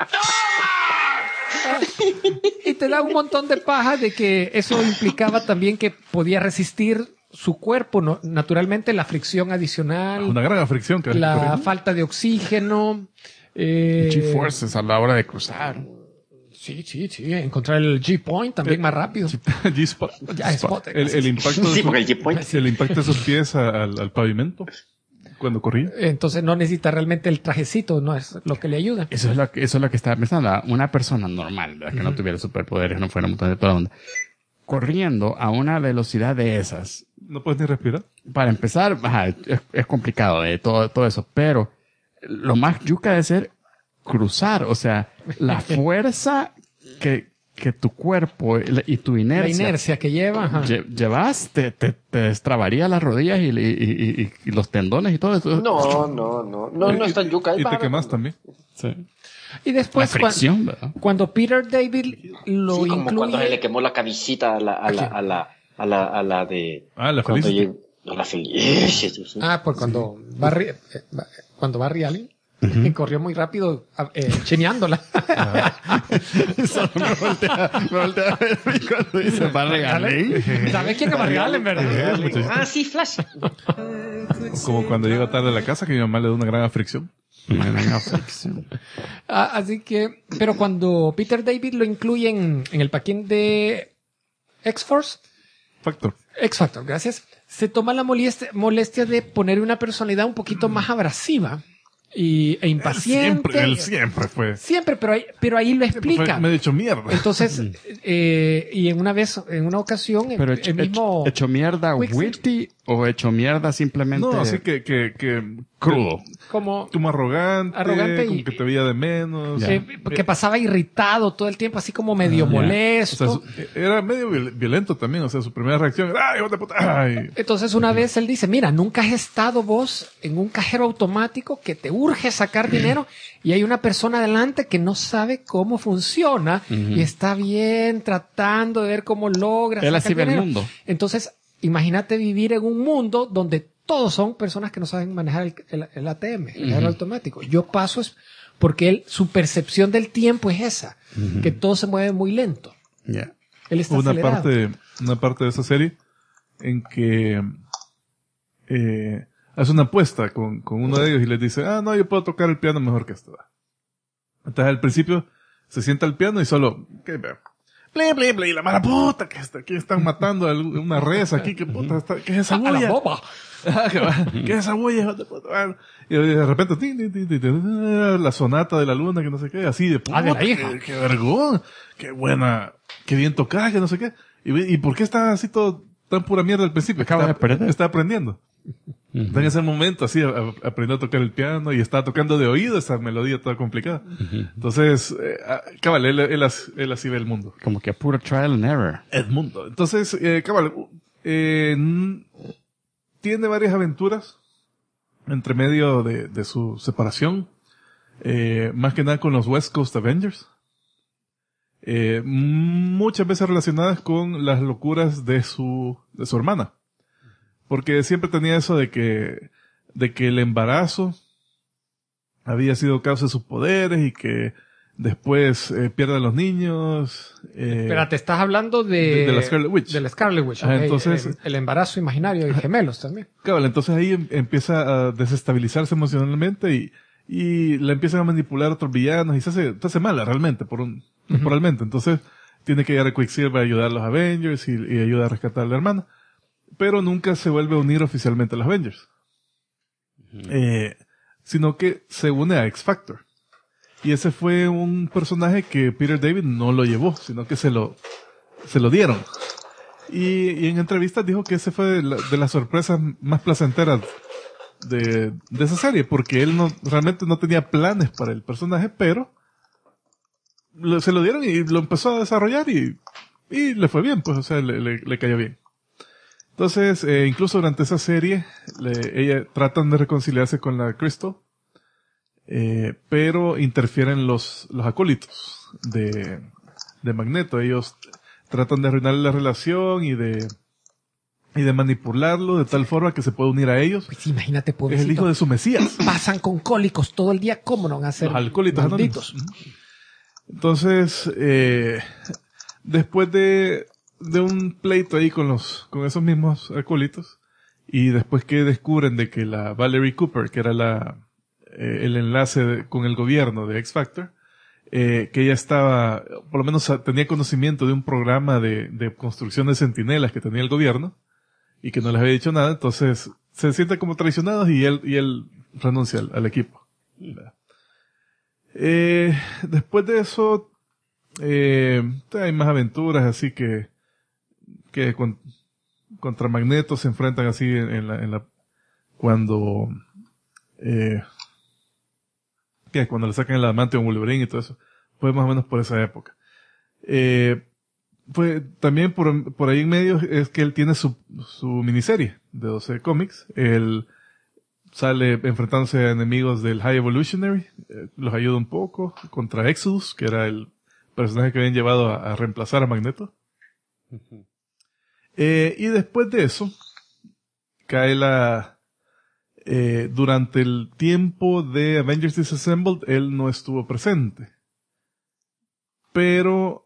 E: Y te da un montón de paja de que eso implicaba también que podía resistir su cuerpo, naturalmente, la fricción adicional.
C: Una gran fricción.
E: La falta de oxígeno.
B: G-forces a la hora de cruzar.
E: Sí. Encontrar el G-point también más rápido.
C: G-spot. El impacto el impacto de sus pies al pavimento cuando corría.
E: Entonces no necesita realmente el trajecito, no es lo que le ayuda.
B: Eso es lo que estaba pensando. Una persona normal, ¿verdad? Que no tuviera superpoderes, no fuera un montón de toda la onda, corriendo a una velocidad de esas.
C: No puedes ni respirar.
B: Para empezar, es complicado todo eso, pero lo más yuca de ser cruzar, o sea, la fuerza que tu cuerpo y tu inercia.
E: La inercia que lleva.
B: Llevas, te destrabaría las rodillas y los tendones y todo eso.
D: No es tan yuca.
C: Y te quemas también.
B: Sí.
E: Y después,
B: la fricción,
E: cuando Peter David lo
D: como
E: incluye...
D: cuando se le quemó la camisita a la de...
C: la Felicity.
D: La Felicity.
E: Pues cuando Barry Allen corrió muy rápido chineándola.
B: Solo me voltea a ver cuando dice Barry Allen.
E: ¿Sabes quién es Barry Allen, verdad?
D: Sí, Flash.
C: Como cuando llega tarde a la casa que mi mamá le da una gran aflicción.
E: Así que, pero cuando Peter David lo incluye en el paquín de X-Force, X-Factor, gracias, se toma la molestia de poner una personalidad un poquito más abrasiva e impaciente.
C: Él siempre fue.
E: Siempre, pero ahí lo explica.
C: Me he hecho mierda.
E: Entonces, y en una ocasión,
B: pero
E: el mismo...
B: ¿Hecho mierda witty o hecho mierda simplemente?
C: No, así que
B: crudo.
E: Como
C: arrogante como que te veía de menos.
E: Que pasaba irritado todo el tiempo, así como medio molesto.
C: O sea, era medio violento también. O sea, su primera reacción era, ¡ay, hijo de puta! ¡Ay!
E: Entonces una vez él dice, mira, nunca has estado vos en un cajero automático que te urge sacar dinero y hay una persona adelante que no sabe cómo funciona y está bien tratando de ver cómo logra
B: él
E: sacar
B: así ve el
E: dinero.
B: mundo.
E: Entonces, imagínate vivir en un mundo donde todos son personas que no saben manejar el ATM, el cajero automático. Yo paso es porque su percepción del tiempo es esa, que todo se mueve muy lento.
B: Yeah.
E: Él está acelerado.
C: Una parte de esa serie en que hace una apuesta con uno de ellos y les dice, no, yo puedo tocar el piano mejor que esto. Entonces al principio se sienta al piano y solo, y la mala puta, que están matando a una res aquí, ¿qué es esa bulla?
E: A la boba.
C: ¿Qué es esa bulla, hijo de puta? Y de repente, la sonata de la luna, que no sé qué, así de puta,
E: de la hija.
C: qué vergón, qué buena, qué bien tocada, que no sé qué. ¿Y por qué está así todo tan pura mierda al principio?
B: Acaba de aprender.
C: Está aprendiendo. Está en ese momento, así, aprendió a tocar el piano y estaba tocando de oído esa melodía toda complicada. Entonces, cabal, él así ve el mundo.
B: Como que a pura trial and error.
C: Edmundo. Entonces, cabal, tiene varias aventuras entre medio de su separación. Más que nada con los West Coast Avengers. Muchas veces relacionadas con las locuras de su hermana. Porque siempre tenía eso de que el embarazo había sido causa de sus poderes y que después pierde a los niños.
E: Espérate, estás hablando de
C: la Scarlet Witch.
E: De la Scarlet Witch,
C: Ajá,
E: ok.
C: entonces,
E: el embarazo imaginario y gemelos también.
C: Cabal, entonces ahí empieza a desestabilizarse emocionalmente y la empiezan a manipular otros villanos y se hace mala realmente, temporalmente. Entonces tiene que llegar a Quicksilver a ayudar a los Avengers y ayuda a rescatar a la hermana. Pero nunca se vuelve a unir oficialmente a los Avengers. Sino que se une a X-Factor. Y ese fue un personaje que Peter David no lo llevó, sino que se lo dieron. Y en entrevistas dijo que ese fue de las sorpresas más placenteras de esa serie, porque él realmente no tenía planes para el personaje, pero se lo dieron y lo empezó a desarrollar y le fue bien, pues, o sea, le cayó bien. Entonces, incluso durante esa serie, ella tratan de reconciliarse con la Crystal, pero interfieren los acólitos de Magneto. Ellos tratan de arruinar la relación y de manipularlo de tal forma que se pueda unir a ellos.
E: Pues imagínate,
C: Es
E: pobrecito.
C: el hijo de su Mesías.
E: Pasan con cólicos todo el día, ¿cómo no van a ser
C: Los alcohólitos
E: malditos?
C: anónimos. Entonces, después de un pleito ahí con esos mismos acólitos, y después que descubren de que la Valerie Cooper, que era el enlace con el gobierno de X-Factor, que ella estaba, por lo menos tenía conocimiento de un programa de construcción de centinelas que tenía el gobierno, y que no les había dicho nada, entonces se sienten como traicionados y él renuncia al equipo. Después de eso, hay más aventuras, así que contra Magneto se enfrentan así cuando le sacan el amante a Wolverine y todo eso. Fue más o menos por esa época. Fue también por ahí en medio es que él tiene su miniserie de 12 cómics. Él sale enfrentándose a enemigos del High Evolutionary, los ayuda un poco contra Exodus, que era el personaje que habían llevado a reemplazar a Magneto. Y después de eso, cae durante el tiempo de Avengers Disassembled, él no estuvo presente. Pero,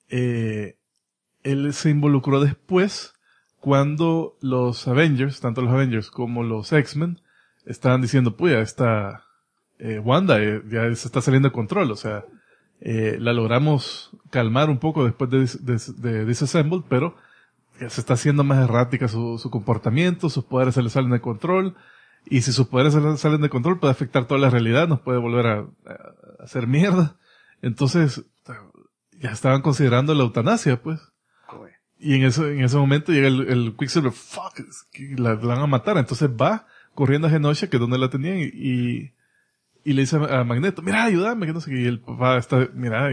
C: él se involucró después cuando los Avengers, tanto los Avengers como los X-Men, estaban diciendo, puya, esta Wanda ya se está saliendo de control, o sea, la logramos calmar un poco después de Disassembled, pero se está haciendo más errática su comportamiento, sus poderes se le salen de control, y si sus poderes se le salen de control puede afectar toda la realidad, nos puede volver a hacer mierda. Entonces, ya estaban considerando la eutanasia, pues. Y en ese momento llega el Quicksilver, fuck, la van a matar. Entonces va corriendo a Genosha, que es donde la tenían, y le dice a Magneto, mira, ayúdame, que no sé qué. Y el papá está, mira,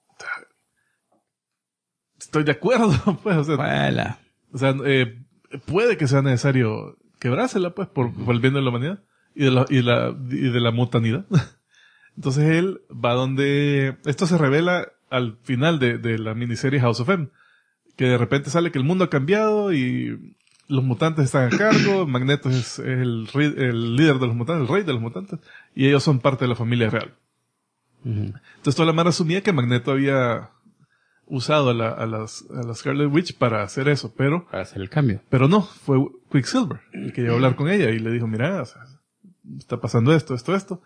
C: estoy de acuerdo, pues, o sea,
B: Vuela.
C: puede que sea necesario quebrársela, pues, por el bien de la humanidad y de la mutanidad. Entonces él va donde, esto se revela al final de la miniserie House of M, que de repente sale que el mundo ha cambiado y los mutantes están a cargo, Magneto es el líder de los mutantes, el rey de los mutantes, y ellos son parte de la familia real. Entonces toda la mara asumía que Magneto había usado a la Scarlet Witch para hacer eso, pero
B: Para hacer el cambio.
C: pero no, fue Quicksilver el que llegó a hablar con ella y le dijo, mira, o sea, está pasando esto.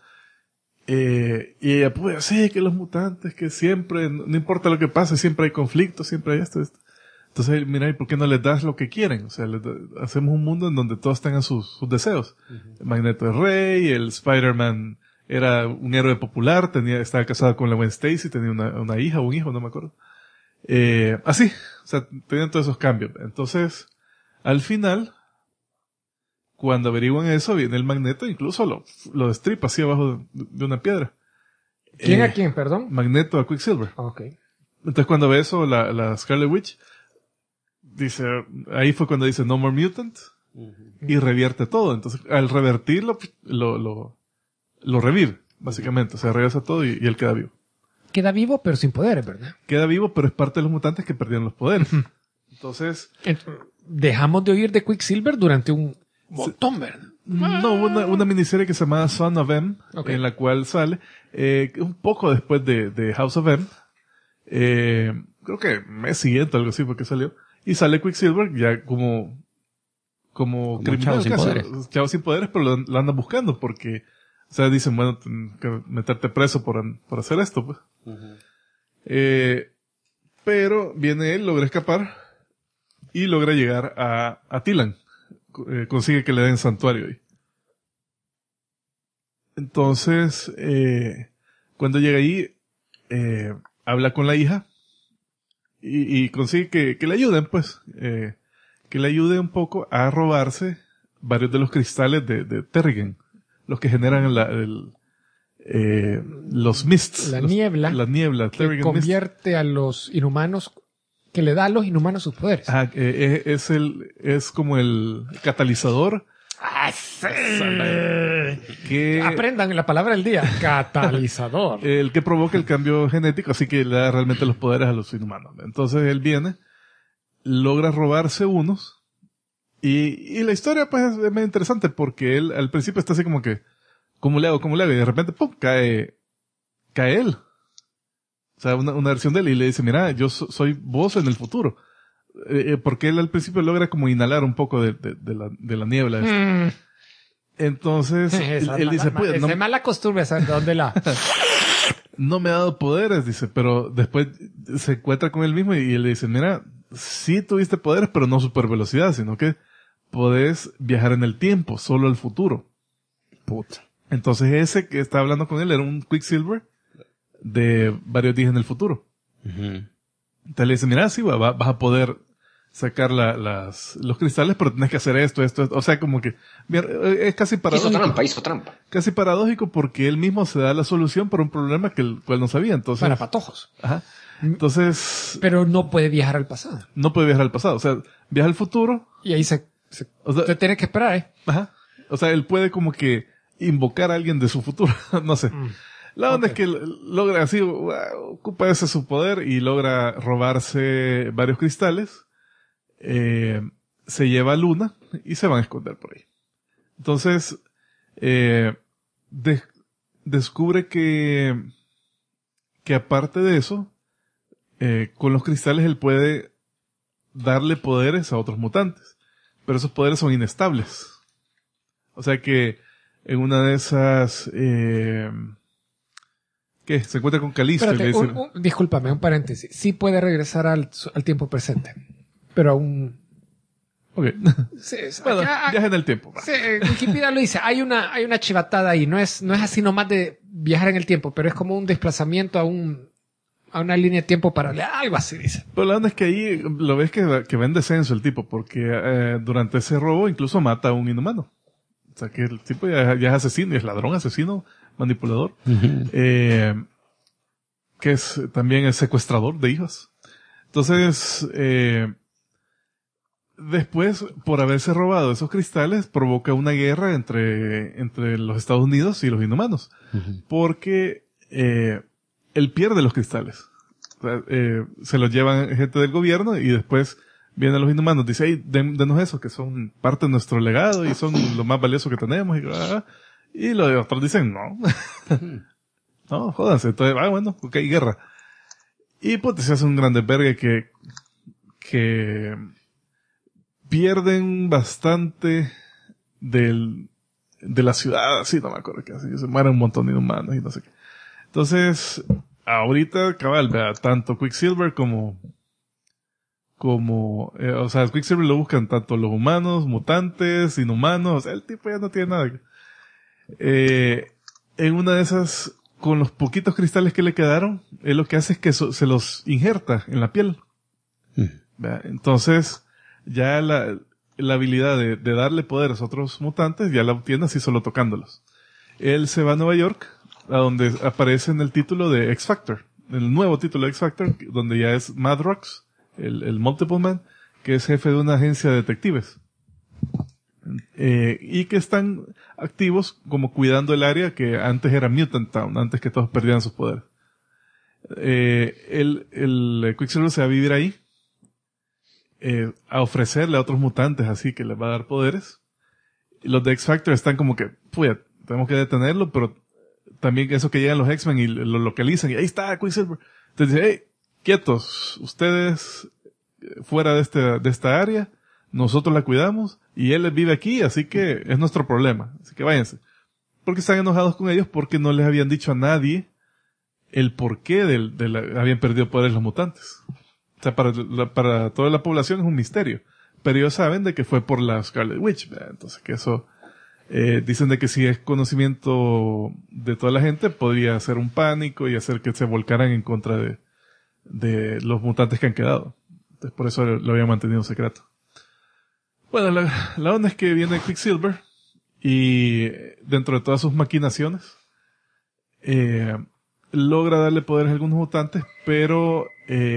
C: Y ella, pues, sí, que los mutantes, que siempre, no importa lo que pase, siempre hay conflictos, siempre hay esto. Entonces, mira, ¿y por qué no les das lo que quieren? O sea, hacemos un mundo en donde todos tengan sus deseos. Magneto es rey, el Spider-Man era un héroe popular, estaba casado con la Gwen Stacy, tenía una hija o un hijo, no me acuerdo. Así, o sea, tenían todos esos cambios. Entonces, al final, cuando averiguan eso, viene el Magneto, incluso lo destripa así abajo de una piedra.
E: ¿Quién a quién, perdón?
C: Magneto a Quicksilver.
E: Ok.
C: Entonces cuando ve eso, la Scarlet Witch dice, ahí fue cuando dice No More Mutant, y revierte todo. Entonces al revertirlo, lo revive, básicamente. O sea, regresa todo y él queda vivo.
E: Queda vivo, pero sin poderes, ¿verdad?
C: Queda vivo, pero es parte de los mutantes que perdieron los poderes. Entonces,
E: dejamos de oír de Quicksilver durante un montón, ¿verdad?
C: no, hubo una miniserie que se llama Son of M,
E: Ok.
C: en la cual sale, un poco después de House of M, creo que mes siguiente, algo así, porque salió, y sale Quicksilver ya como criminal,
B: chavo sin
C: casi,
B: poderes.
C: chavo sin poderes, pero lo andan buscando porque, o sea, dicen, bueno, tengo que meterte preso por hacer esto, pues. Pero viene él, logra escapar y logra llegar a Tilan. Consigue que le den santuario ahí. Entonces, cuando llega ahí, habla con la hija y consigue que le ayuden, pues, que le ayude un poco a robarse varios de los cristales de Terrigen, los que generan los mists.
E: La niebla.
C: La niebla,
E: Que
C: Terrigen Mist.
E: convierte a los inhumanos, que le da a los inhumanos sus poderes.
C: Ajá, es como el catalizador que
E: Aprendan la palabra del día. Catalizador.
C: el que provoca el cambio genético, así que le da realmente los poderes a los inhumanos. Entonces él viene, logra robarse unos, y la historia pues es muy interesante porque él al principio está así como que, ¿cómo le hago? Y de repente, ¡pum!, cae él. O sea, una versión de él, y le dice, mira, yo soy vos en el futuro. Porque él al principio logra como inhalar un poco de la niebla. Entonces, él dice, pues,
E: es mala costumbre, ¿sabes de dónde la?
C: no me ha dado poderes, dice, pero después se encuentra con él mismo y él le dice, mira, sí tuviste poderes, pero no super velocidad, sino que podés viajar en el tiempo, solo al futuro.
B: Puta.
C: Entonces ese que está hablando con él era un Quicksilver de varios días en el futuro. Entonces le dice, mira, sí, vas a poder sacar los cristales, pero tenés que hacer esto. O sea, como que es casi paradójico.
D: Hizo trampa.
C: Casi paradójico porque él mismo se da la solución para un problema que el cual no sabía. Entonces,
E: Para patojos.
C: ajá. Entonces,
E: Pero no puede viajar al pasado.
C: no puede viajar al pasado. O sea, viaja al futuro.
E: Y ahí se
C: O sea,
E: tiene que esperar, ¿eh?
C: ajá. O sea, él puede como que invocar a alguien de su futuro. No sé. La onda es que logra así, ocupa ese su poder y logra robarse varios cristales. Se lleva a Luna y se van a esconder por ahí. Entonces, descubre que aparte de eso, con los cristales él puede darle poderes a otros mutantes. Pero esos poderes son inestables. O sea que en una de esas, ¿qué? Se encuentra con Calisto y le
E: Espérate,
C: dice,
E: discúlpame, un paréntesis. Sí puede regresar al tiempo presente. Pero aún...
C: ok.
E: Sí,
C: Bueno,
E: acá-
C: viaja en el tiempo. Va.
E: sí, Wikipedia lo dice. Hay una chivatada ahí. No es así nomás de viajar en el tiempo, pero es como un desplazamiento a una línea de tiempo paralela. Algo así dice.
C: Pero la onda es que ahí lo ves que va en descenso el tipo, porque durante ese robo incluso mata a un inhumano. O sea que el tipo ya es asesino, y es ladrón, asesino, manipulador. Que también es secuestrador de hijos. Entonces, después, por haberse robado esos cristales, provoca una guerra entre los Estados Unidos y los inhumanos. Porque él pierde los cristales. O sea, se los llevan gente del gobierno y después vienen los inhumanos, dice, hey, denos eso, que son parte de nuestro legado y son lo más valioso que tenemos. Y los otros dicen, no. No, jódanse. Entonces, bueno, ok, guerra. Y pues se hace un gran desvergue que pierden bastante de la ciudad, así, no me acuerdo qué así, se mueren un montón de inhumanos y no sé qué. Entonces, ahorita, cabal, vea, tanto Quicksilver o sea, Quicksilver lo buscan tanto los humanos, mutantes, inhumanos, o sea, el tipo ya no tiene nada. En una de esas, con los poquitos cristales que le quedaron, él lo que hace es que se los injerta en la piel. ¿Vea? Entonces, ya la habilidad de darle poderes a otros mutantes ya la obtiene así solo tocándolos. Él se va a Nueva York, a donde aparece en el título de X Factor, el nuevo título de X Factor, donde ya es Madrox, el Multiple Man, que es jefe de una agencia de detectives. Y que están activos como cuidando el área que antes era Mutant Town, antes que todos perdieran sus poderes. El Quicksilver se va a vivir ahí, a ofrecerle a otros mutantes así que les va a dar poderes. Y los de X Factor están como que, puya, tenemos que detenerlo, pero también eso que llegan los X-Men y lo localizan y ahí está Quicksilver. Entonces dice, hey, quietos, ustedes fuera de esta área, nosotros la cuidamos y él vive aquí, así que es nuestro problema. Así que váyanse. Porque están enojados con ellos porque no les habían dicho a nadie el porqué habían perdido poderes los mutantes. O sea, para toda la población es un misterio. Pero ellos saben de que fue por la Scarlet Witch, ¿verdad? Entonces que eso, dicen de que si es conocimiento de toda la gente, podría hacer un pánico y hacer que se volcaran en contra de los mutantes que han quedado. Entonces por eso lo habían mantenido secreto. Bueno, la onda es que viene Quicksilver y dentro de todas sus maquinaciones, logra darle poderes a algunos mutantes, pero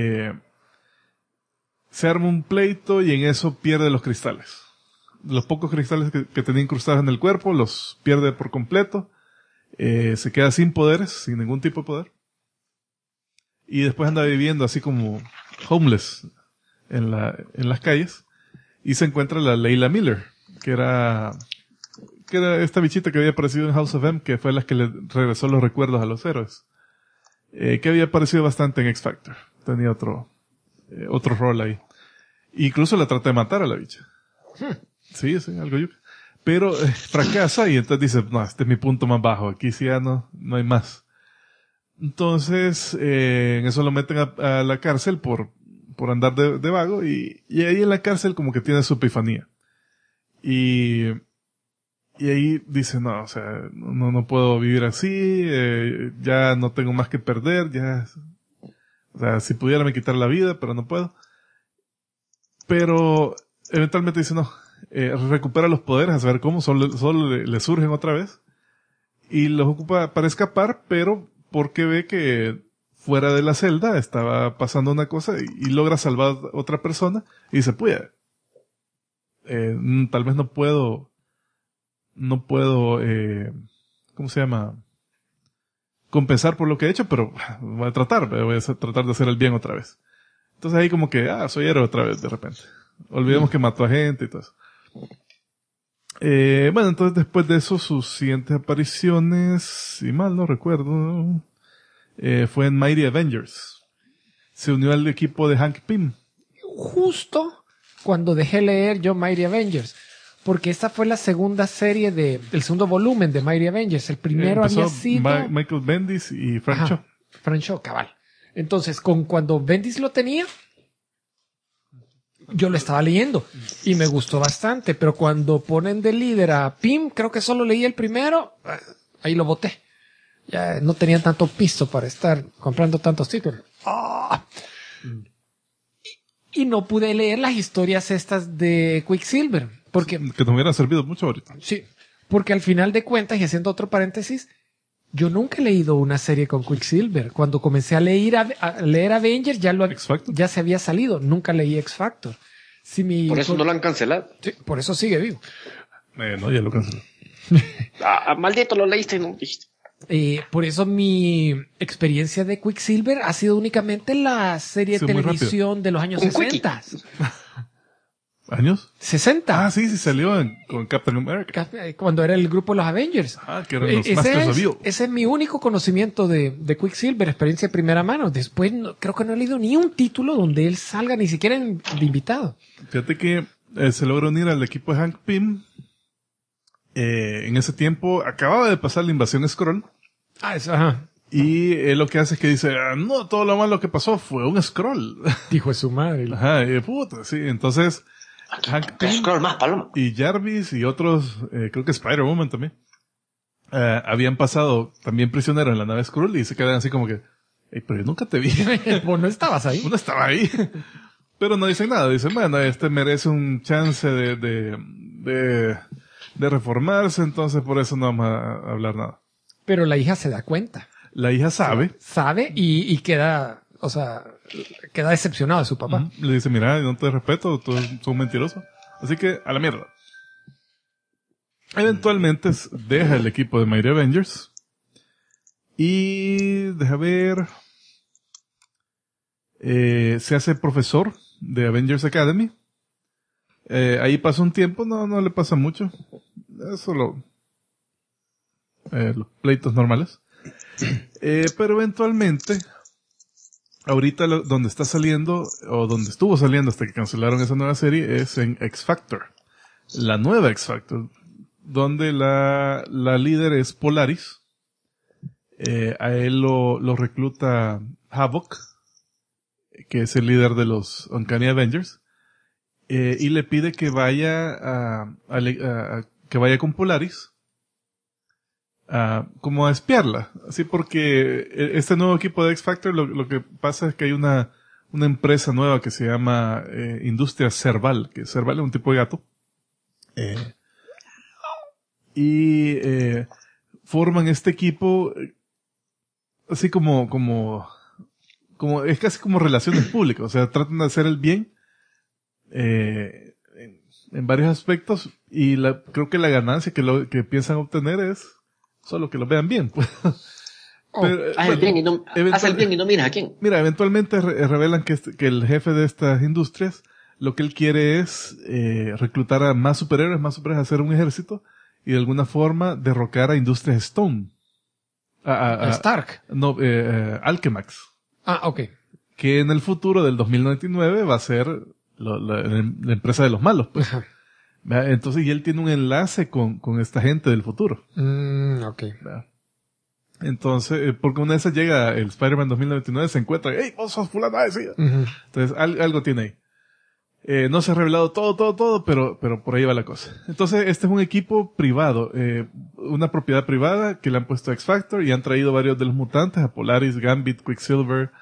C: se arma un pleito y en eso pierde los cristales. Los pocos cristales que tenía incrustados en el cuerpo los pierde por completo. Se queda sin poderes, sin ningún tipo de poder. Y después anda viviendo así como homeless en las calles. Y se encuentra la Layla Miller, que era esta bichita que había aparecido en House of M, que fue la que le regresó los recuerdos a los héroes. Que había aparecido bastante en X Factor. Tenía otro rol ahí. Incluso la trata de matar a la bicha. Sí, algo yuca. Pero fracasa y entonces dice, no, este es mi punto más bajo. Aquí sí ya no hay más. Entonces, en eso lo meten a la cárcel por andar de vago y ahí en la cárcel como que tiene su epifanía. Y ahí dice, no, o sea, no puedo vivir así, ya no tengo más que perder, ya, o sea, si pudiera me quitar la vida, pero no puedo. Pero eventualmente dice, no, recupera los poderes, a saber cómo, solo le surgen otra vez, y los ocupa para escapar, pero porque ve que fuera de la celda estaba pasando una cosa y logra salvar a otra persona, y dice, pues, tal vez no puedo, ¿cómo se llama? Compensar por lo que he hecho, pero voy a tratar de hacer el bien otra vez. Entonces ahí como que, soy héroe otra vez de repente. Olvidemos que mató a gente y todo eso. Bueno, entonces después de eso, sus siguientes apariciones, si mal no recuerdo, fue en Mighty Avengers. Se unió al equipo de Hank Pym.
E: Justo cuando dejé leer yo Mighty Avengers. Porque esta fue la segunda serie el segundo volumen de Mighty Avengers. El primero había sido
C: Michael Bendis y Frank Cho.
E: Frank Cho, cabal. Entonces, cuando Bendis lo tenía, yo lo estaba leyendo y me gustó bastante. Pero cuando ponen de líder a Pym, creo que solo leí el primero, ahí lo boté. Ya no tenía tanto pisto para estar comprando tantos títulos. Y no pude leer las historias estas de Quicksilver. Porque,
C: que nos hubieran servido mucho ahorita.
E: Sí, porque al final de cuentas, y haciendo otro paréntesis, yo nunca he leído una serie con Quicksilver. Cuando comencé a leer Avengers, ya se había salido. Nunca leí X Factor.
D: Por eso no lo han cancelado.
E: Sí, por eso sigue vivo.
C: No, ya lo canceló.
D: Maldito, lo leíste y no dijiste.
E: Por eso mi experiencia de Quicksilver ha sido únicamente la serie de televisión de los años 60.
C: ¿Años?
E: 60.
C: Sí, salió con Captain America.
E: Cuando era el grupo de los Avengers.
C: Que eran los Masters of Evil.
E: Ese es mi único conocimiento de Quicksilver, experiencia de primera mano. Después creo que no he leído ni un título donde él salga, ni siquiera de invitado.
C: Fíjate que se logró unir al equipo de Hank Pym. En ese tiempo acababa de pasar la invasión Skrull.
E: Eso, ajá.
C: Y él lo que hace es que dice, no, todo lo malo que pasó fue un Skrull.
E: Dijo de su madre.
C: Ajá, puta, sí. Entonces, Hank Pym y Jarvis y otros, creo que Spider-Woman también, habían pasado también prisioneros en la nave Skrull y se quedan así como que, pero yo nunca te vi.
E: Vos no estabas ahí.
C: Vos no estaba ahí. Pero no dicen nada, dicen, bueno, este merece un chance de reformarse, entonces por eso no vamos a hablar nada.
E: Pero la hija se da cuenta.
C: La hija sabe.
E: Sabe y queda, o sea, queda decepcionado de su papá.
C: Le dice, mira, no te respeto, tú eres un mentiroso. Así que, a la mierda. Eventualmente deja el equipo de Mighty Avengers. Y, deja ver, se hace profesor de Avengers Academy. Ahí pasa un tiempo, no le pasa mucho. Es solo los pleitos normales. Pero eventualmente, ahorita donde está saliendo, o donde estuvo saliendo hasta que cancelaron esa nueva serie, es en X Factor. La nueva X Factor, donde la líder es Polaris. A él lo recluta Havoc, que es el líder de los Uncanny Avengers, y le pide que vaya que vaya con Polaris, como a espiarla, así porque este nuevo equipo de X Factor lo que pasa es que hay una empresa nueva que se llama Industria Serval, que Serval es un tipo de gato, y forman este equipo así como es casi como relaciones públicas, o sea, tratan de hacer el bien en varios aspectos, y creo que la ganancia que piensan obtener es solo que lo vean bien, pues. Pero,
D: Haz el bien y no miras a quién.
C: Mira, eventualmente revelan que el jefe de estas industrias lo que él quiere es reclutar a más superhéroes, hacer un ejército y de alguna forma derrocar a Industrias Stone.
E: A Stark.
C: No, Alchemax.
E: Ah, ok.
C: Que en el futuro del 2099 va a ser la empresa de los malos, pues. Entonces, y él tiene un enlace con esta gente del futuro.
E: Ok.
C: Entonces, porque una de esas llega el Spider-Man 2099, se encuentra, ¡hey, vos sos fulano! Entonces, algo tiene ahí. No se ha revelado todo, pero por ahí va la cosa. Entonces, este es un equipo privado, una propiedad privada que le han puesto a X Factor y han traído varios de los mutantes, a Polaris, Gambit, Quicksilver,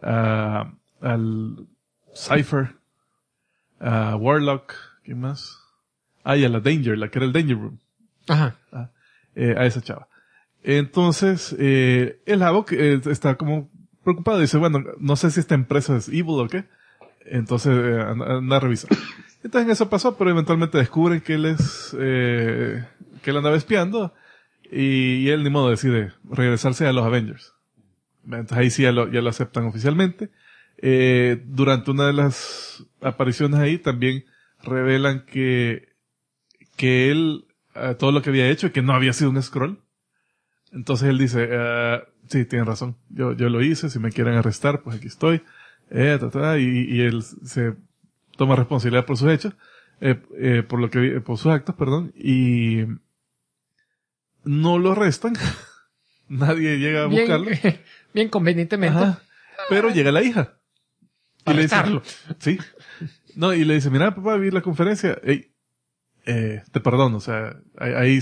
C: al Cypher, a Warlock, ¿qué más? Y a la Danger, la que era el Danger Room.
E: Ajá.
C: A esa chava. Entonces, el Havoc está como preocupado, dice, bueno, no sé si esta empresa es evil o qué. Entonces, anda a revisar. Entonces en eso pasó, pero eventualmente descubren que él que él andaba espiando, y él ni modo decide regresarse a los Avengers. Entonces ahí sí ya lo aceptan oficialmente. Durante una de las apariciones ahí también revelan que él, todo lo que había hecho, que no había sido un Skrull. Entonces él dice, sí, tienen razón, yo lo hice, si me quieren arrestar, pues aquí estoy. Y él se toma responsabilidad por sus hechos, por sus actos, perdón, y no lo arrestan. Nadie llega a buscarlo.
E: Bien convenientemente.
C: Ajá. Pero llega la hija. Y le dice, sí. No, y le dice, mira, papá, vi la conferencia. Ey, te perdono, o sea, ahí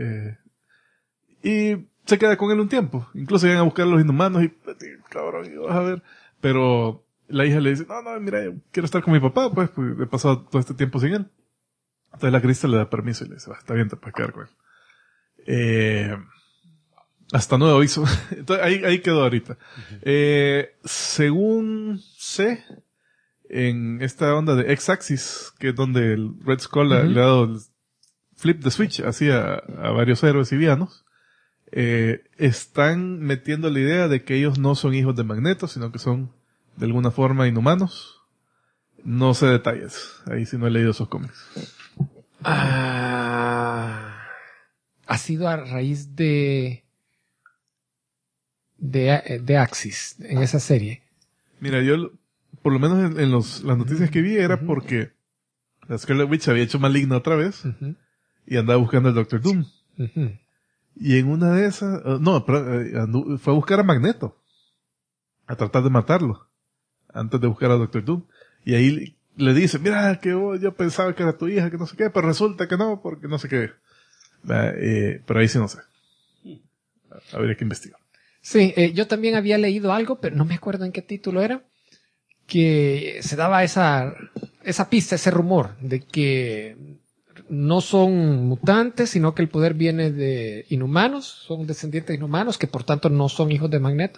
C: y se queda con él un tiempo. Incluso llegan a buscar a los inhumanos y, cabrón, y vas a ver. Pero la hija le dice, no, mira, yo quiero estar con mi papá, pues he pasado todo este tiempo sin él. Entonces la Krista le da permiso y le dice, está bien, te puedes quedar con él. Hasta nuevo aviso. Entonces ahí quedó ahorita. Según sé, en esta onda de X-Axis, que es donde el Red Skull le ha dado el flip the switch así a varios héroes y villanos, están metiendo la idea de que ellos no son hijos de Magneto, sino que son de alguna forma inhumanos. No sé detalles. Ahí sí no he leído esos cómics.
E: Ha sido a raíz de Axis en esa serie.
C: Mira, yo por lo menos en las noticias que vi era porque la Scarlet Witch había hecho maligna otra vez y andaba buscando al Doctor Doom. Y en una de esas, fue a buscar a Magneto, a tratar de matarlo antes de buscar a Doctor Doom. Y ahí le dice, mira, que yo pensaba que era tu hija, que no sé qué, pero resulta que no, porque no sé qué. Pero ahí sí no sé. Habría que investigar.
E: Sí, yo también había leído algo, pero no me acuerdo en qué título era, que se daba esa pista, ese rumor de que no son mutantes, sino que el poder viene de inhumanos, son descendientes de inhumanos, que por tanto no son hijos de Magneto.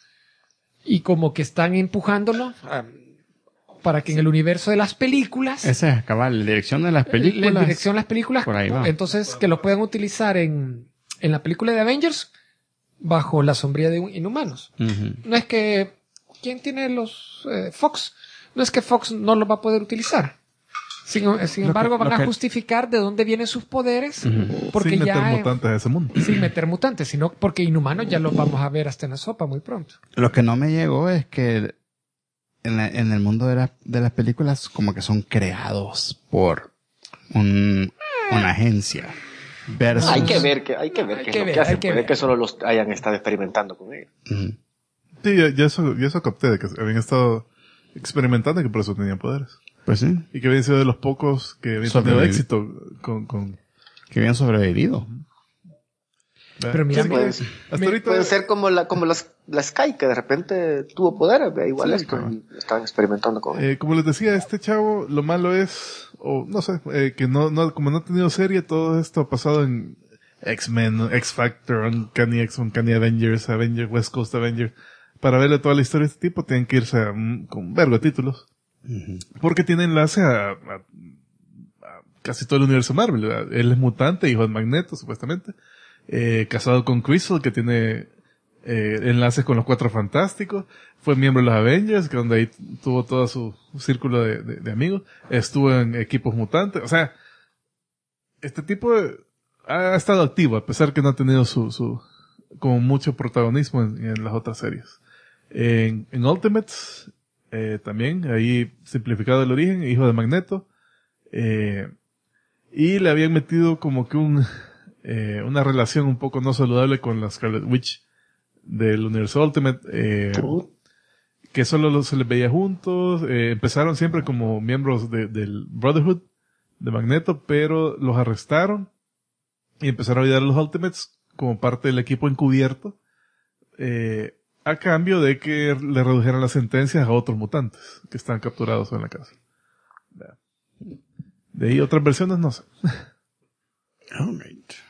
E: Y como que están empujándolo para que en el universo de las películas...
B: Esa es cabal, la dirección de las películas.
E: La dirección de las películas,
B: por ahí va.
E: entonces que lo puedan utilizar en la película de Avengers bajo la sombría de inhumanos.
B: Ujú.
E: No es que... ¿Quién tiene los Fox? No es que Fox no lo va a poder utilizar. Sin embargo, van a justificar de dónde vienen sus poderes. Porque
C: Sin meter
E: ya
C: mutantes a ese mundo.
E: sin meter mutantes, sino porque inhumanos ya los vamos a ver hasta en la sopa muy pronto.
B: Lo que no me llegó es que en el mundo de las películas como que son creados por una agencia. Versus...
D: Hay que ver qué es lo que hacen. Puede que solo los hayan estado experimentando con ellos.
B: Ujú.
C: Sí, ya eso capté, de que habían estado experimentando y que por eso tenían poderes.
B: Pues sí,
C: Y que habían sido de los pocos que habían tenido éxito con...
B: que habían sobrevivido.
E: Pero mira,
D: Sí,
E: mira,
C: Hasta ahorita...
D: Puede ser como la Sky, que de repente tuvo poder, igual
C: Sí,
D: esto,
C: claro.
D: y estaban experimentando con él.
C: Como les decía, este chavo, lo malo es, o no sé, que como no ha tenido serie, todo esto ha pasado en X-Men, X-Factor, Uncanny X, Uncanny Avengers, West Coast Avengers. Para verle toda la historia de este tipo, tienen que irse con un vergo de títulos. Porque tiene enlace a casi todo el universo Marvel, ¿verdad? Él es mutante, hijo de Magneto, supuestamente. Casado con Crystal, que tiene enlaces con los Cuatro Fantásticos. Fue miembro de los Avengers, que donde ahí tuvo todo su círculo de amigos. Estuvo en equipos mutantes. O sea, este tipo ha estado activo, a pesar que no ha tenido como mucho protagonismo en las otras series. En Ultimates, también, ahí simplificado el origen, hijo de Magneto. Y le habían metido como que una relación un poco no saludable con la Scarlet Witch del universo Ultimate, que solo se les veía juntos. Empezaron siempre como miembros del Brotherhood de Magneto, pero los arrestaron y empezaron a ayudar a los Ultimates como parte del equipo encubierto, a cambio de que le redujeran las sentencias a otros mutantes que están capturados en la cárcel. De ahí otras versiones, no sé.
B: Alright.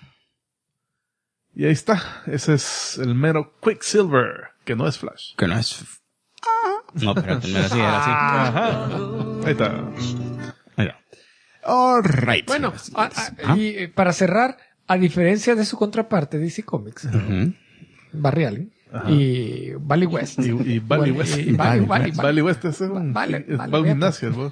C: Y ahí está. Ese es el mero Quicksilver, que no es Flash.
B: Que no es... No, espérate, no era así, era así.
C: Ajá. Ahí está.
B: Ahí va. Alright.
E: bueno,
B: ¿Ah?
E: y para cerrar, a diferencia de su contraparte DC Comics,
B: Ujú.
E: Barry Allen y Wally West.
C: Y Wally West. Wally West es un gimnasio, ¿no?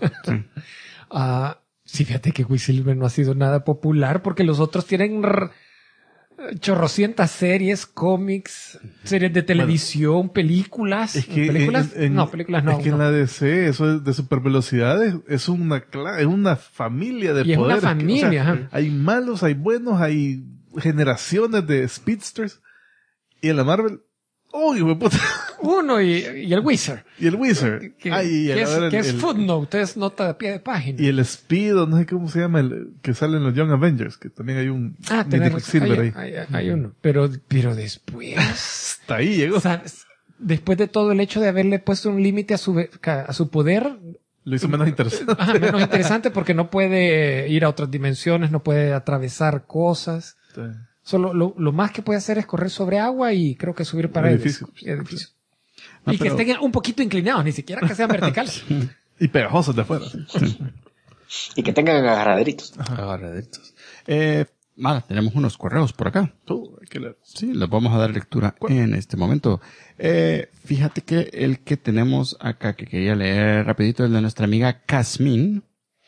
E: Sí, fíjate que Quicksilver no ha sido nada popular porque los otros tienen chorrocientas series, cómics, series de televisión, películas.
C: Es que
E: ¿Películas? Películas no.
C: Es que en la DC, eso de supervelocidades, es una familia de
E: Y es una
C: poderes.
E: familia,
C: O sea,
E: ajá.
C: hay malos, hay buenos, hay generaciones de speedsters. Y en la Marvel, ¡uy, güey, puta!
E: Uno y el Wizard.
C: Y el Wizard.
E: Que es footnote, es nota de pie de página.
C: Y el Speed, no sé cómo se llama, que sale en los Young Avengers, que también hay un
E: tenés
C: Quicksilver
E: razón.
C: ahí.
E: Hay uno. Pero después...
C: Hasta ahí llegó.
E: O sea, después de todo el hecho de haberle puesto un límite a su poder,
C: Lo hizo menos interesante.
E: menos interesante porque no puede ir a otras dimensiones, no puede atravesar cosas. Solo lo más que puede hacer es correr sobre agua y creo que subir paredes. Edificios.
B: No,
E: y que estén un poquito inclinados, ni siquiera que sean verticales.
C: Y pegajosos de afuera.
D: Y que tengan agarraderitos.
B: Agarraditos. Tenemos unos correos por acá.
C: Hay que leer.
B: Sí, les vamos a dar lectura en este momento. Fíjate que el que tenemos acá, que quería leer rapidito, el de nuestra amiga Casmin,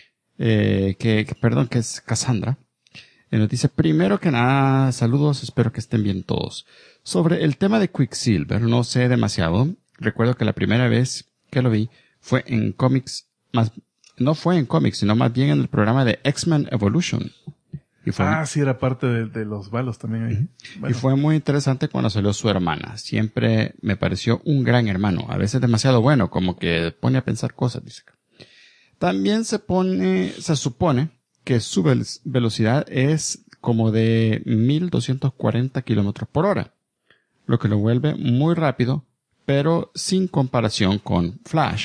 B: que es Cassandra. Nos dice, primero que nada, saludos, espero que estén bien todos. Sobre el tema de Quicksilver, no sé demasiado. Recuerdo que la primera vez que lo vi fue en cómics, no fue en cómics, sino más bien en el programa de X-Men Evolution. Y fue
C: Sí, era parte de los balos también ahí.
B: Y fue muy interesante cuando salió su hermana. Siempre me pareció un gran hermano. A veces demasiado bueno, como que pone a pensar cosas, dice. También se supone que su velocidad es como de 1240 kilómetros por hora. Lo que lo vuelve muy rápido, pero sin comparación con Flash.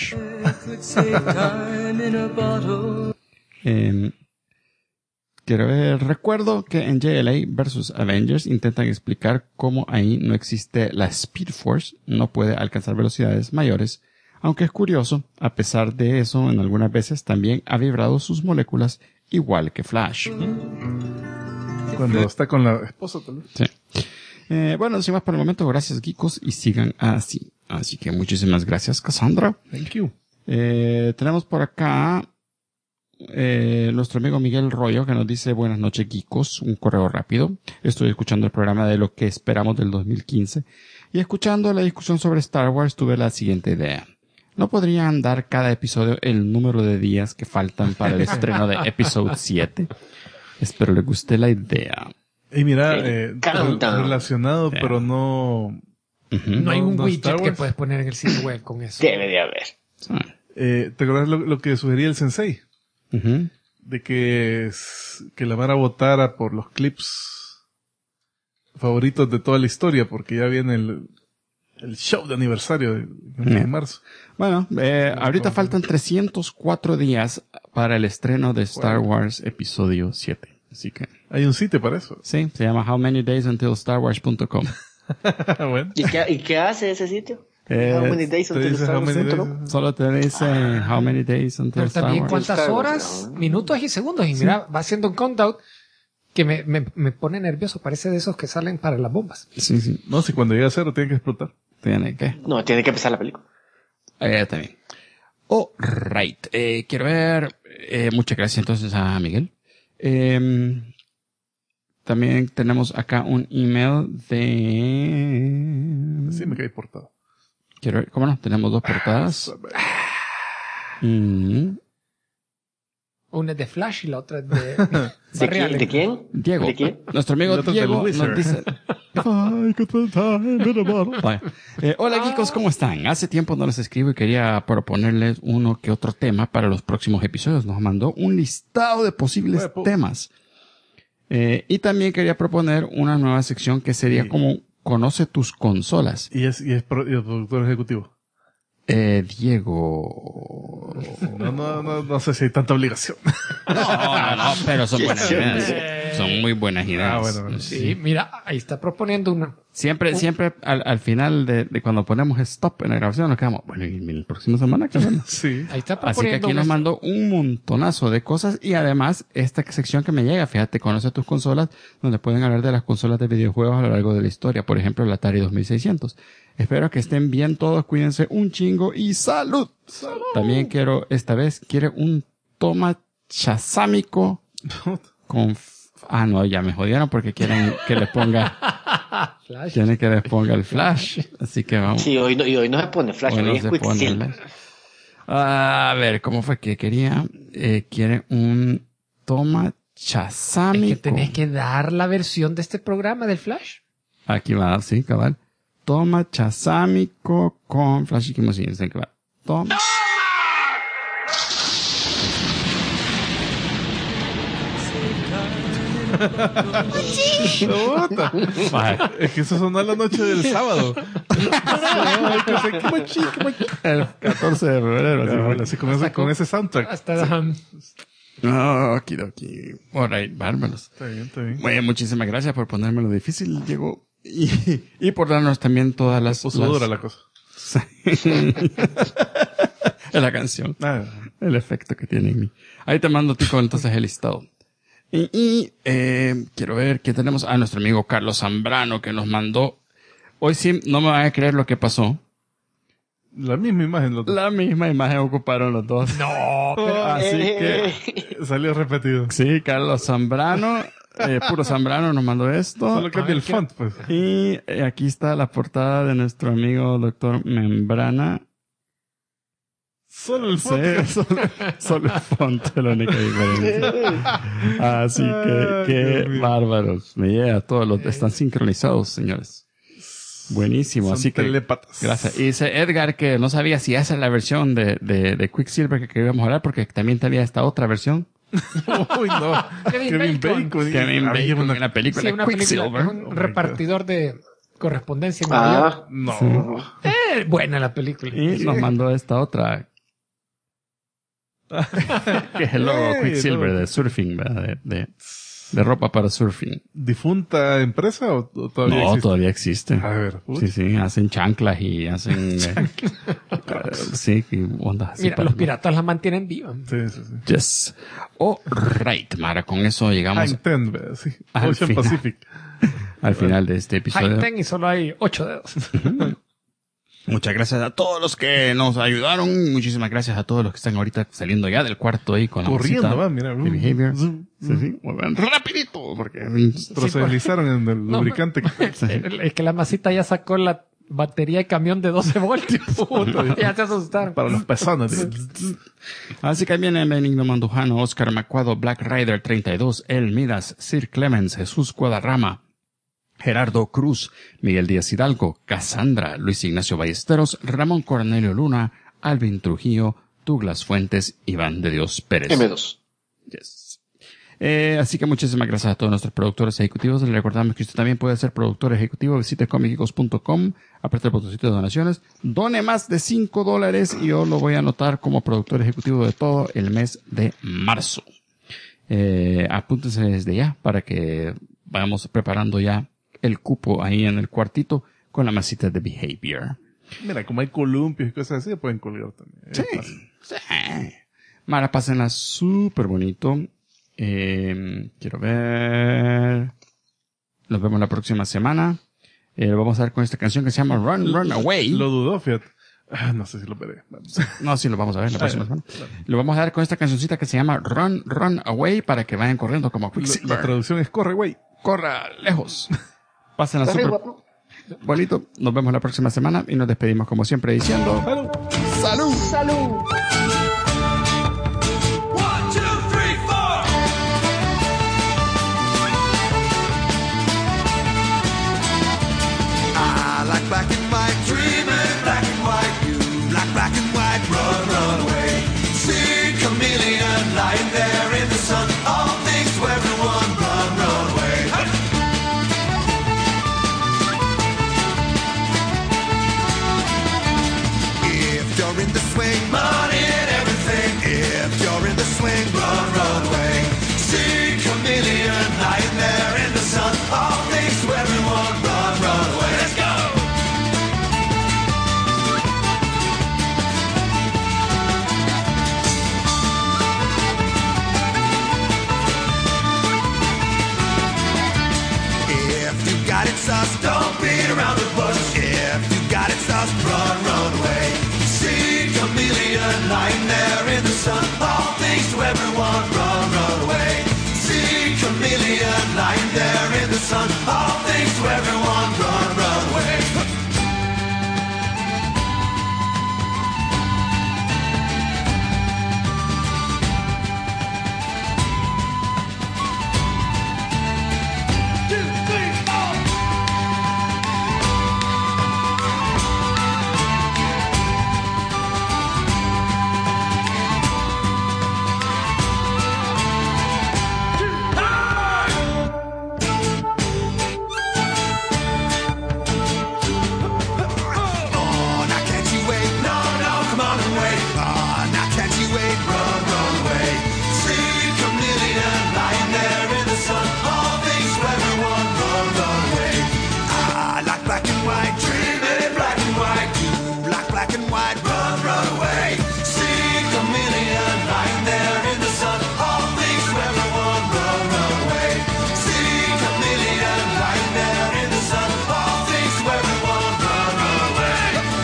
B: Quiero ver, recuerdo que en JLA vs Avengers intentan explicar cómo ahí no existe la Speed Force, no puede alcanzar velocidades mayores, aunque es curioso, a pesar de eso, en algunas veces también ha vibrado sus moléculas igual que Flash.
C: Cuando está con la esposa también.
B: Sí. Bueno, sin más por el momento, gracias geekos y sigan así. Así que muchísimas gracias, Cassandra.
C: Thank you.
B: Tenemos por acá nuestro amigo Miguel Royo que nos dice buenas noches geekos, un correo rápido. Estoy escuchando el programa de lo que esperamos del 2015 y escuchando la discusión sobre Star Wars tuve la siguiente idea. ¿No podrían dar cada episodio el número de días que faltan para el estreno de Episodio 7? Espero les guste la idea.
C: Y mira,
D: Countdown.
C: relacionado, pero no...
E: No hay un
C: no
E: widget
C: Star
E: que
C: Wars.
E: puedes poner en el sitio web con eso.
D: Debe de haber.
C: ¿Te acuerdas lo que sugería el Sensei?
B: Ujú.
C: De que la Mara votara por los clips favoritos de toda la historia, porque ya viene el show de aniversario de marzo.
B: Bueno, ahorita faltan 304 días para el estreno de Star Wars Episodio 7. Así que,
C: Hay un sitio para eso.
B: sí, se llama howmanydaysUntilStarWars.com.
C: Bueno.
D: ¿Y qué hace ese sitio?
B: Eh,
D: How many days
C: te
D: until
C: dice
D: Star
C: how
D: Wars
C: many
D: Centro?
C: days.
B: Solo te dice how many days until
E: Pero
B: Star
E: también
B: Wars.
E: cuántas
D: Star Wars,
E: horas,
D: ¿no?
E: minutos y segundos. Y mira, va haciendo un countdown que me pone nervioso. Parece de esos que salen para las bombas.
B: Sí, sí.
C: No, si cuando llega a cero tiene que explotar.
B: Tiene que.
D: No, tiene que empezar la película.
B: También. Oh, right. Quiero ver. Muchas gracias entonces a Miguel. También tenemos acá un email de...
C: Sí, me caí portado.
B: Quiero ver. ¿Cómo no? Tenemos dos portadas. Mm.
E: Una es de Flash y la otra es de...
D: ¿De quién?
B: Diego.
D: ¿De quién?
B: Nuestro amigo
C: El otro
B: Diego
C: del
B: nos
C: Wizard.
B: dice... Ay, qué time in a bottle. Vaya. Hola geekos, ¿cómo están? Hace tiempo no les escribo y quería proponerles uno que otro tema para los próximos episodios. Nos mandó un listado de posibles
C: Huepo.
B: temas. Y también quería proponer una nueva sección que sería como Conoce tus consolas.
C: Y es el productor ejecutivo.
B: Diego...
C: No sé si hay tanta obligación.
B: No, pero son buenas ideas. Son muy buenas ideas.
C: Bueno.
E: Sí, mira, ahí está proponiendo una.
B: Siempre al final de cuando ponemos stop en la grabación nos quedamos, bueno, y la próxima semana qué hacemos?
C: Sí.
E: Ahí está
B: Así que
E: proponiendo
B: aquí nos
E: una.
B: mandó un montonazo de cosas y además esta sección que me llega, fíjate, conoce tus consolas, donde pueden hablar de las consolas de videojuegos a lo largo de la historia, por ejemplo, el Atari 2600. Espero que estén bien todos, cuídense un chingo y ¡salud! También quiero un toma chasámico con... no, ya me jodieron porque quieren que le ponga...
E: Flash.
B: Quieren que les ponga el Flash. Así que vamos.
D: Sí, hoy no se pone Flash,
B: Hoy no
D: hoy es
B: se pone
D: Quicksilver.
B: el- A ver, ¿cómo fue que quería? Quiere un toma
E: Es
B: chasámico.
E: que tenés que dar la versión de este programa del Flash.
B: Aquí va, sí, cabal. Toma chasámico con Flash y Kimosín. Dicen que va. Toma. Vaya.
C: Es que eso sonó la noche del sábado.
B: El 14 de febrero. así fue.
C: Así con ese soundtrack.
E: Hasta
B: No, okidoki. Alright, bárbaros.
C: Está bien, está bien.
B: Bueno, muchísimas gracias por ponérmelo difícil, Diego. Y por darnos también todas las...
C: Puso dura la cosa.
B: Es la canción.
C: Ah,
B: El efecto que tiene en mí. Ahí te mando, Tico, entonces el listado. Quiero ver que tenemos a nuestro amigo Carlos Zambrano que nos mandó. Hoy sí, no me van a creer lo que pasó.
C: la misma imagen.
B: La misma imagen ocuparon los dos.
E: No, pero
B: Así que,
C: Salió repetido.
B: sí, Carlos Zambrano, puro Zambrano nos mandó esto.
C: Solo cambia el
E: ¿qué?
C: font, pues.
B: Y aquí está la portada de nuestro amigo Doctor Membrana.
C: Solo el
B: Sí,
C: font.
B: solo el font es la única diferencia. Así
C: Ay,
B: que,
C: Dios
B: qué
C: mío.
B: bárbaros. Me llega todos los, están sincronizados, señores. Buenísimo,
C: Son
B: así que,
C: telépatas.
B: gracias. Y dice Edgar que no sabía si esa es la versión de Quicksilver que queríamos hablar, porque también tenía esta otra versión.
C: Uy, no.
E: Kevin
C: Kevin
E: Bacon.
C: Bacon.
B: Kevin
C: Había
B: Bacon
C: una-
B: en la película
E: sí, una película,
B: Quicksilver.
E: es un repartidor de correspondencia en Nueva York.
D: Ah,
C: No.
E: Buena la película.
B: Y nos mandó esta otra. Que es el logo
C: Hey,
B: Quicksilver
C: no.
B: de surfing, ¿verdad? De ropa para surfing.
C: ¿Difunta empresa o todavía
B: No,
C: existe?
B: todavía existe.
C: A ver,
B: Sí, sí, hacen chanclas y hacen... sí, y ondas así.
E: Mira,
B: para-
E: los piratas la mantienen viva.
C: Sí, sí, sí.
B: Yes. Oh, right, Mara, con eso llegamos
C: Hang Ten, ¿verdad? Sí.
B: Al
C: Ocean
B: final.
C: Pacific.
B: al final de este episodio.
E: High-Ten y solo hay 8 dedos.
B: Muchas gracias a todos los que nos ayudaron. Muchísimas gracias a todos los que están ahorita saliendo ya del cuarto ahí con la
C: Corriendo,
B: bolsita
C: va, mira.
B: de Behavior.
C: Zoom.
B: Sí, sí. Muy bien. Rapidito, porque...
C: Procesalizaron en el
E: No,
C: lubricante.
E: Es que la masita ya sacó la batería de camión de 12 voltios. Puta, ya se asustaron.
C: Para los pezones.
B: Así que viene Benigno Mandujano, Oscar Macuado, Black Rider 32, El Midas, Sir Clemens, Jesús Cuadarrama, Gerardo Cruz, Miguel Díaz Hidalgo, Cassandra, Luis Ignacio Ballesteros, Ramón Cornelio Luna, Alvin Trujillo, Douglas Fuentes, Iván de Dios Pérez.
D: M2.
B: Yes. Así que muchísimas gracias a todos nuestros productores ejecutivos. Les recordamos que usted también puede ser productor ejecutivo. Visite comicicos.com, apriete el botoncito de donaciones, done más de $5 y yo lo voy a anotar como productor ejecutivo de todo el mes de marzo. Apúntense desde ya para que vayamos preparando ya el cupo ahí en el cuartito con la masita de Behavior.
C: Mira, como hay columpios y cosas así, pueden colgar también.
B: Sí. Sí. Mara, pásenla súper bonito. Quiero ver. Nos vemos la próxima semana. Lo vamos a ver con esta canción que se llama Run, Run Away.
C: Lo dudó, fíjate. No sé si lo veré.
B: No, sí, lo vamos a ver la próxima semana. Lo vamos a ver con esta cancioncita que se llama Run, Run Away para que vayan corriendo como
C: La
B: Quicksilver.
C: traducción es corre, güey.
B: Corra lejos. Pásenla
D: Corre,
B: súper
D: guapo.
B: bonito. Nos vemos la próxima semana y nos despedimos como siempre diciendo...
C: ¡Salud!
D: ¡Salud!
F: I like black and white, dreaming black and white. You like black and white, run, run away. See chameleon lying there in the sun. All things to everyone, run, run away. If you're in the swing, money and everything. If you're in the swing, run, run away. See chameleon lying there in the sun. All things to everyone, run, run away. Let's go! If you got it sus, don't beat around the bush. If you got it sus, run, run away. See chameleon lying there in the sun. All things to everyone, run, run away. See chameleon lying there in the sun. All things to everyone, run, run away. Oh, now can't you wait? No, no, come on and wait. Oh, now can't you wait? Run, run away. See chameleon lying there in the sun. All things to everyone, run, run away. I like black and white, dreaming black and white. You like black and white, run, run away. See chameleon lying there in the sun. All things to everyone, run, run away. See chameleon lying there in the sun. All things to everyone, run, run away.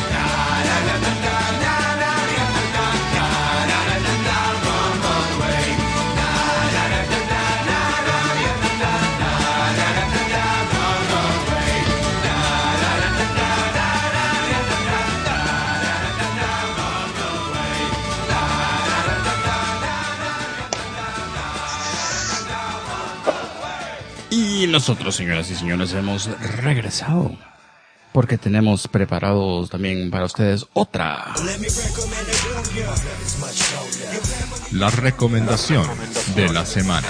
B: Y nosotros, señoras y señores, hemos regresado porque tenemos preparados también para ustedes otra.
A: La recomendación de la semana.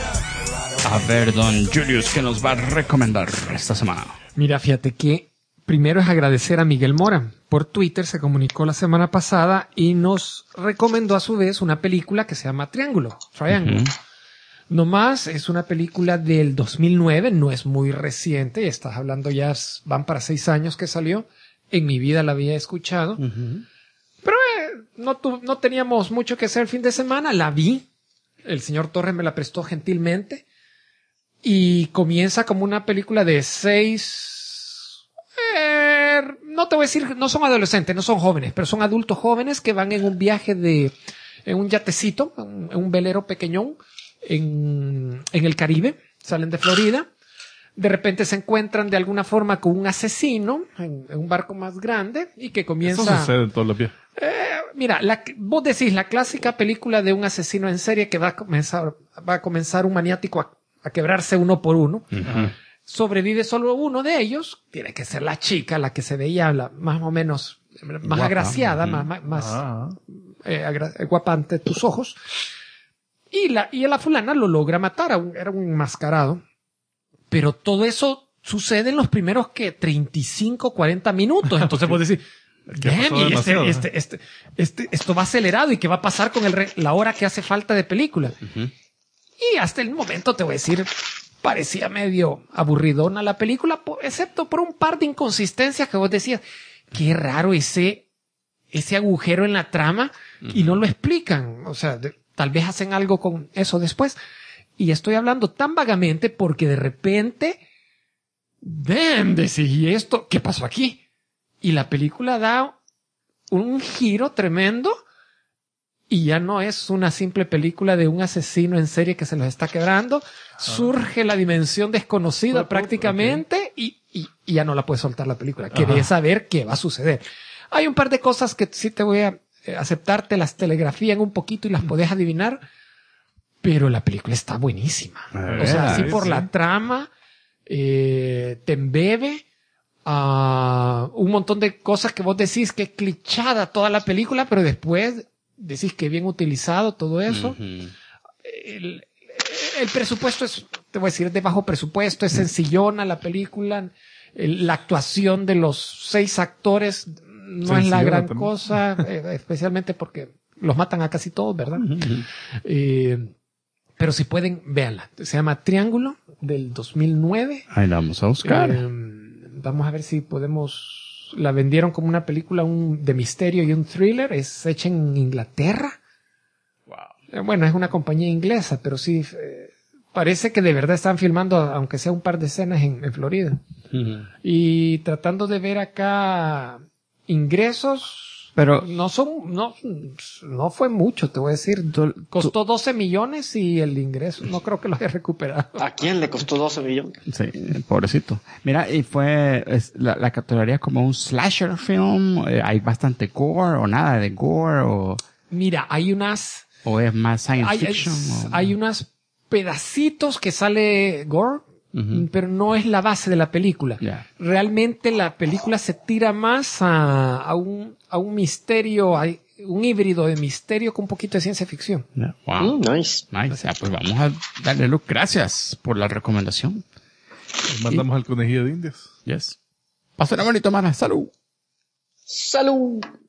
B: A ver, don Julius, ¿qué nos va a recomendar esta semana?
E: Mira, fíjate que primero es agradecer a Miguel Mora. Por Twitter se comunicó la semana pasada y nos recomendó a su vez una película que se llama Triangle. Nomás es una película del 2009, no es muy reciente, estás hablando ya, van para 6 años que salió. En mi vida la había escuchado. Pero no teníamos mucho que hacer el fin de semana, la vi. El señor Torres me la prestó gentilmente. Y comienza como una película de 6... no te voy a decir, no son adolescentes, no son jóvenes, pero son adultos jóvenes que van en un viaje en un yatecito, en un velero pequeñón, en el Caribe, salen de Florida, de repente se encuentran de alguna forma con un asesino en un barco más grande y que comienza...
C: Eso sucede en todos los viajes.
E: Mira, vos decís la clásica película de un asesino en serie que va a comenzar un maniático a quebrarse uno por uno. Sobrevive solo uno de ellos, tiene que ser la chica, la que se veía más o menos más
B: guapa.
E: agraciada, más guapa ante tus ojos. Y a la fulana lo logra matar, era un enmascarado. Pero todo eso sucede en los primeros 35, 40 minutos. Entonces vos decís, esto va acelerado y qué va a pasar con la hora que hace falta de película. Y hasta el momento te voy a decir, parecía medio aburridona la película, excepto por un par de inconsistencias que vos decías, qué raro ese agujero en la trama y no lo explican. O sea, tal vez hacen algo con eso después. Y estoy hablando tan vagamente porque de repente, decís, ¿y esto? ¿Qué pasó aquí? Y la película da un giro tremendo y ya no es una simple película de un asesino en serie que se los está quebrando. Surge la dimensión desconocida prácticamente y ya no la puedes soltar la película. Querés saber qué va a suceder. Hay un par de cosas que sí te voy a aceptar, te las telegrafían un poquito y las podés adivinar, pero la película está buenísima. O sea, así por la trama, te embebe un montón de cosas que vos decís que es clichada toda la película, pero después decís que bien utilizado todo eso. El presupuesto es, te voy a decir, de bajo presupuesto, es sencillona la película. La actuación de los 6 actores no es la gran cosa, especialmente porque los matan a casi todos, ¿verdad? Pero si pueden, véanla. Se llama Triángulo, del 2009.
B: Ahí la vamos a buscar.
E: Vamos a ver si podemos... La vendieron como una película de misterio y un thriller. Es hecha en Inglaterra. Wow. Bueno, es una compañía inglesa, pero sí... parece que de verdad están filmando, aunque sea un par de escenas en Florida. Y tratando de ver acá ingresos...
B: Pero
E: no fue mucho, te voy a decir. Costó 12 millones y el ingreso no creo que lo haya recuperado.
D: ¿A quién le costó 12 millones?
B: sí, pobrecito. Mira, y la categoría como un slasher film. Hay bastante gore o nada de gore o...
E: Mira, hay unas...
B: ¿O es más science fiction?
E: Hay unos pedacitos que sale gore, pero no es la base de la película.
B: Yeah.
E: Realmente la película se tira más a un misterio, a un híbrido de misterio con un poquito de ciencia ficción.
B: Yeah. Wow.
D: Nice.
B: Nice. Ya, pues vamos a darle look. Gracias por la recomendación.
C: Mandamos al conejillo de Indias.
B: Yes. Pasen a bonito, mana. Salud.
D: ¡Salud!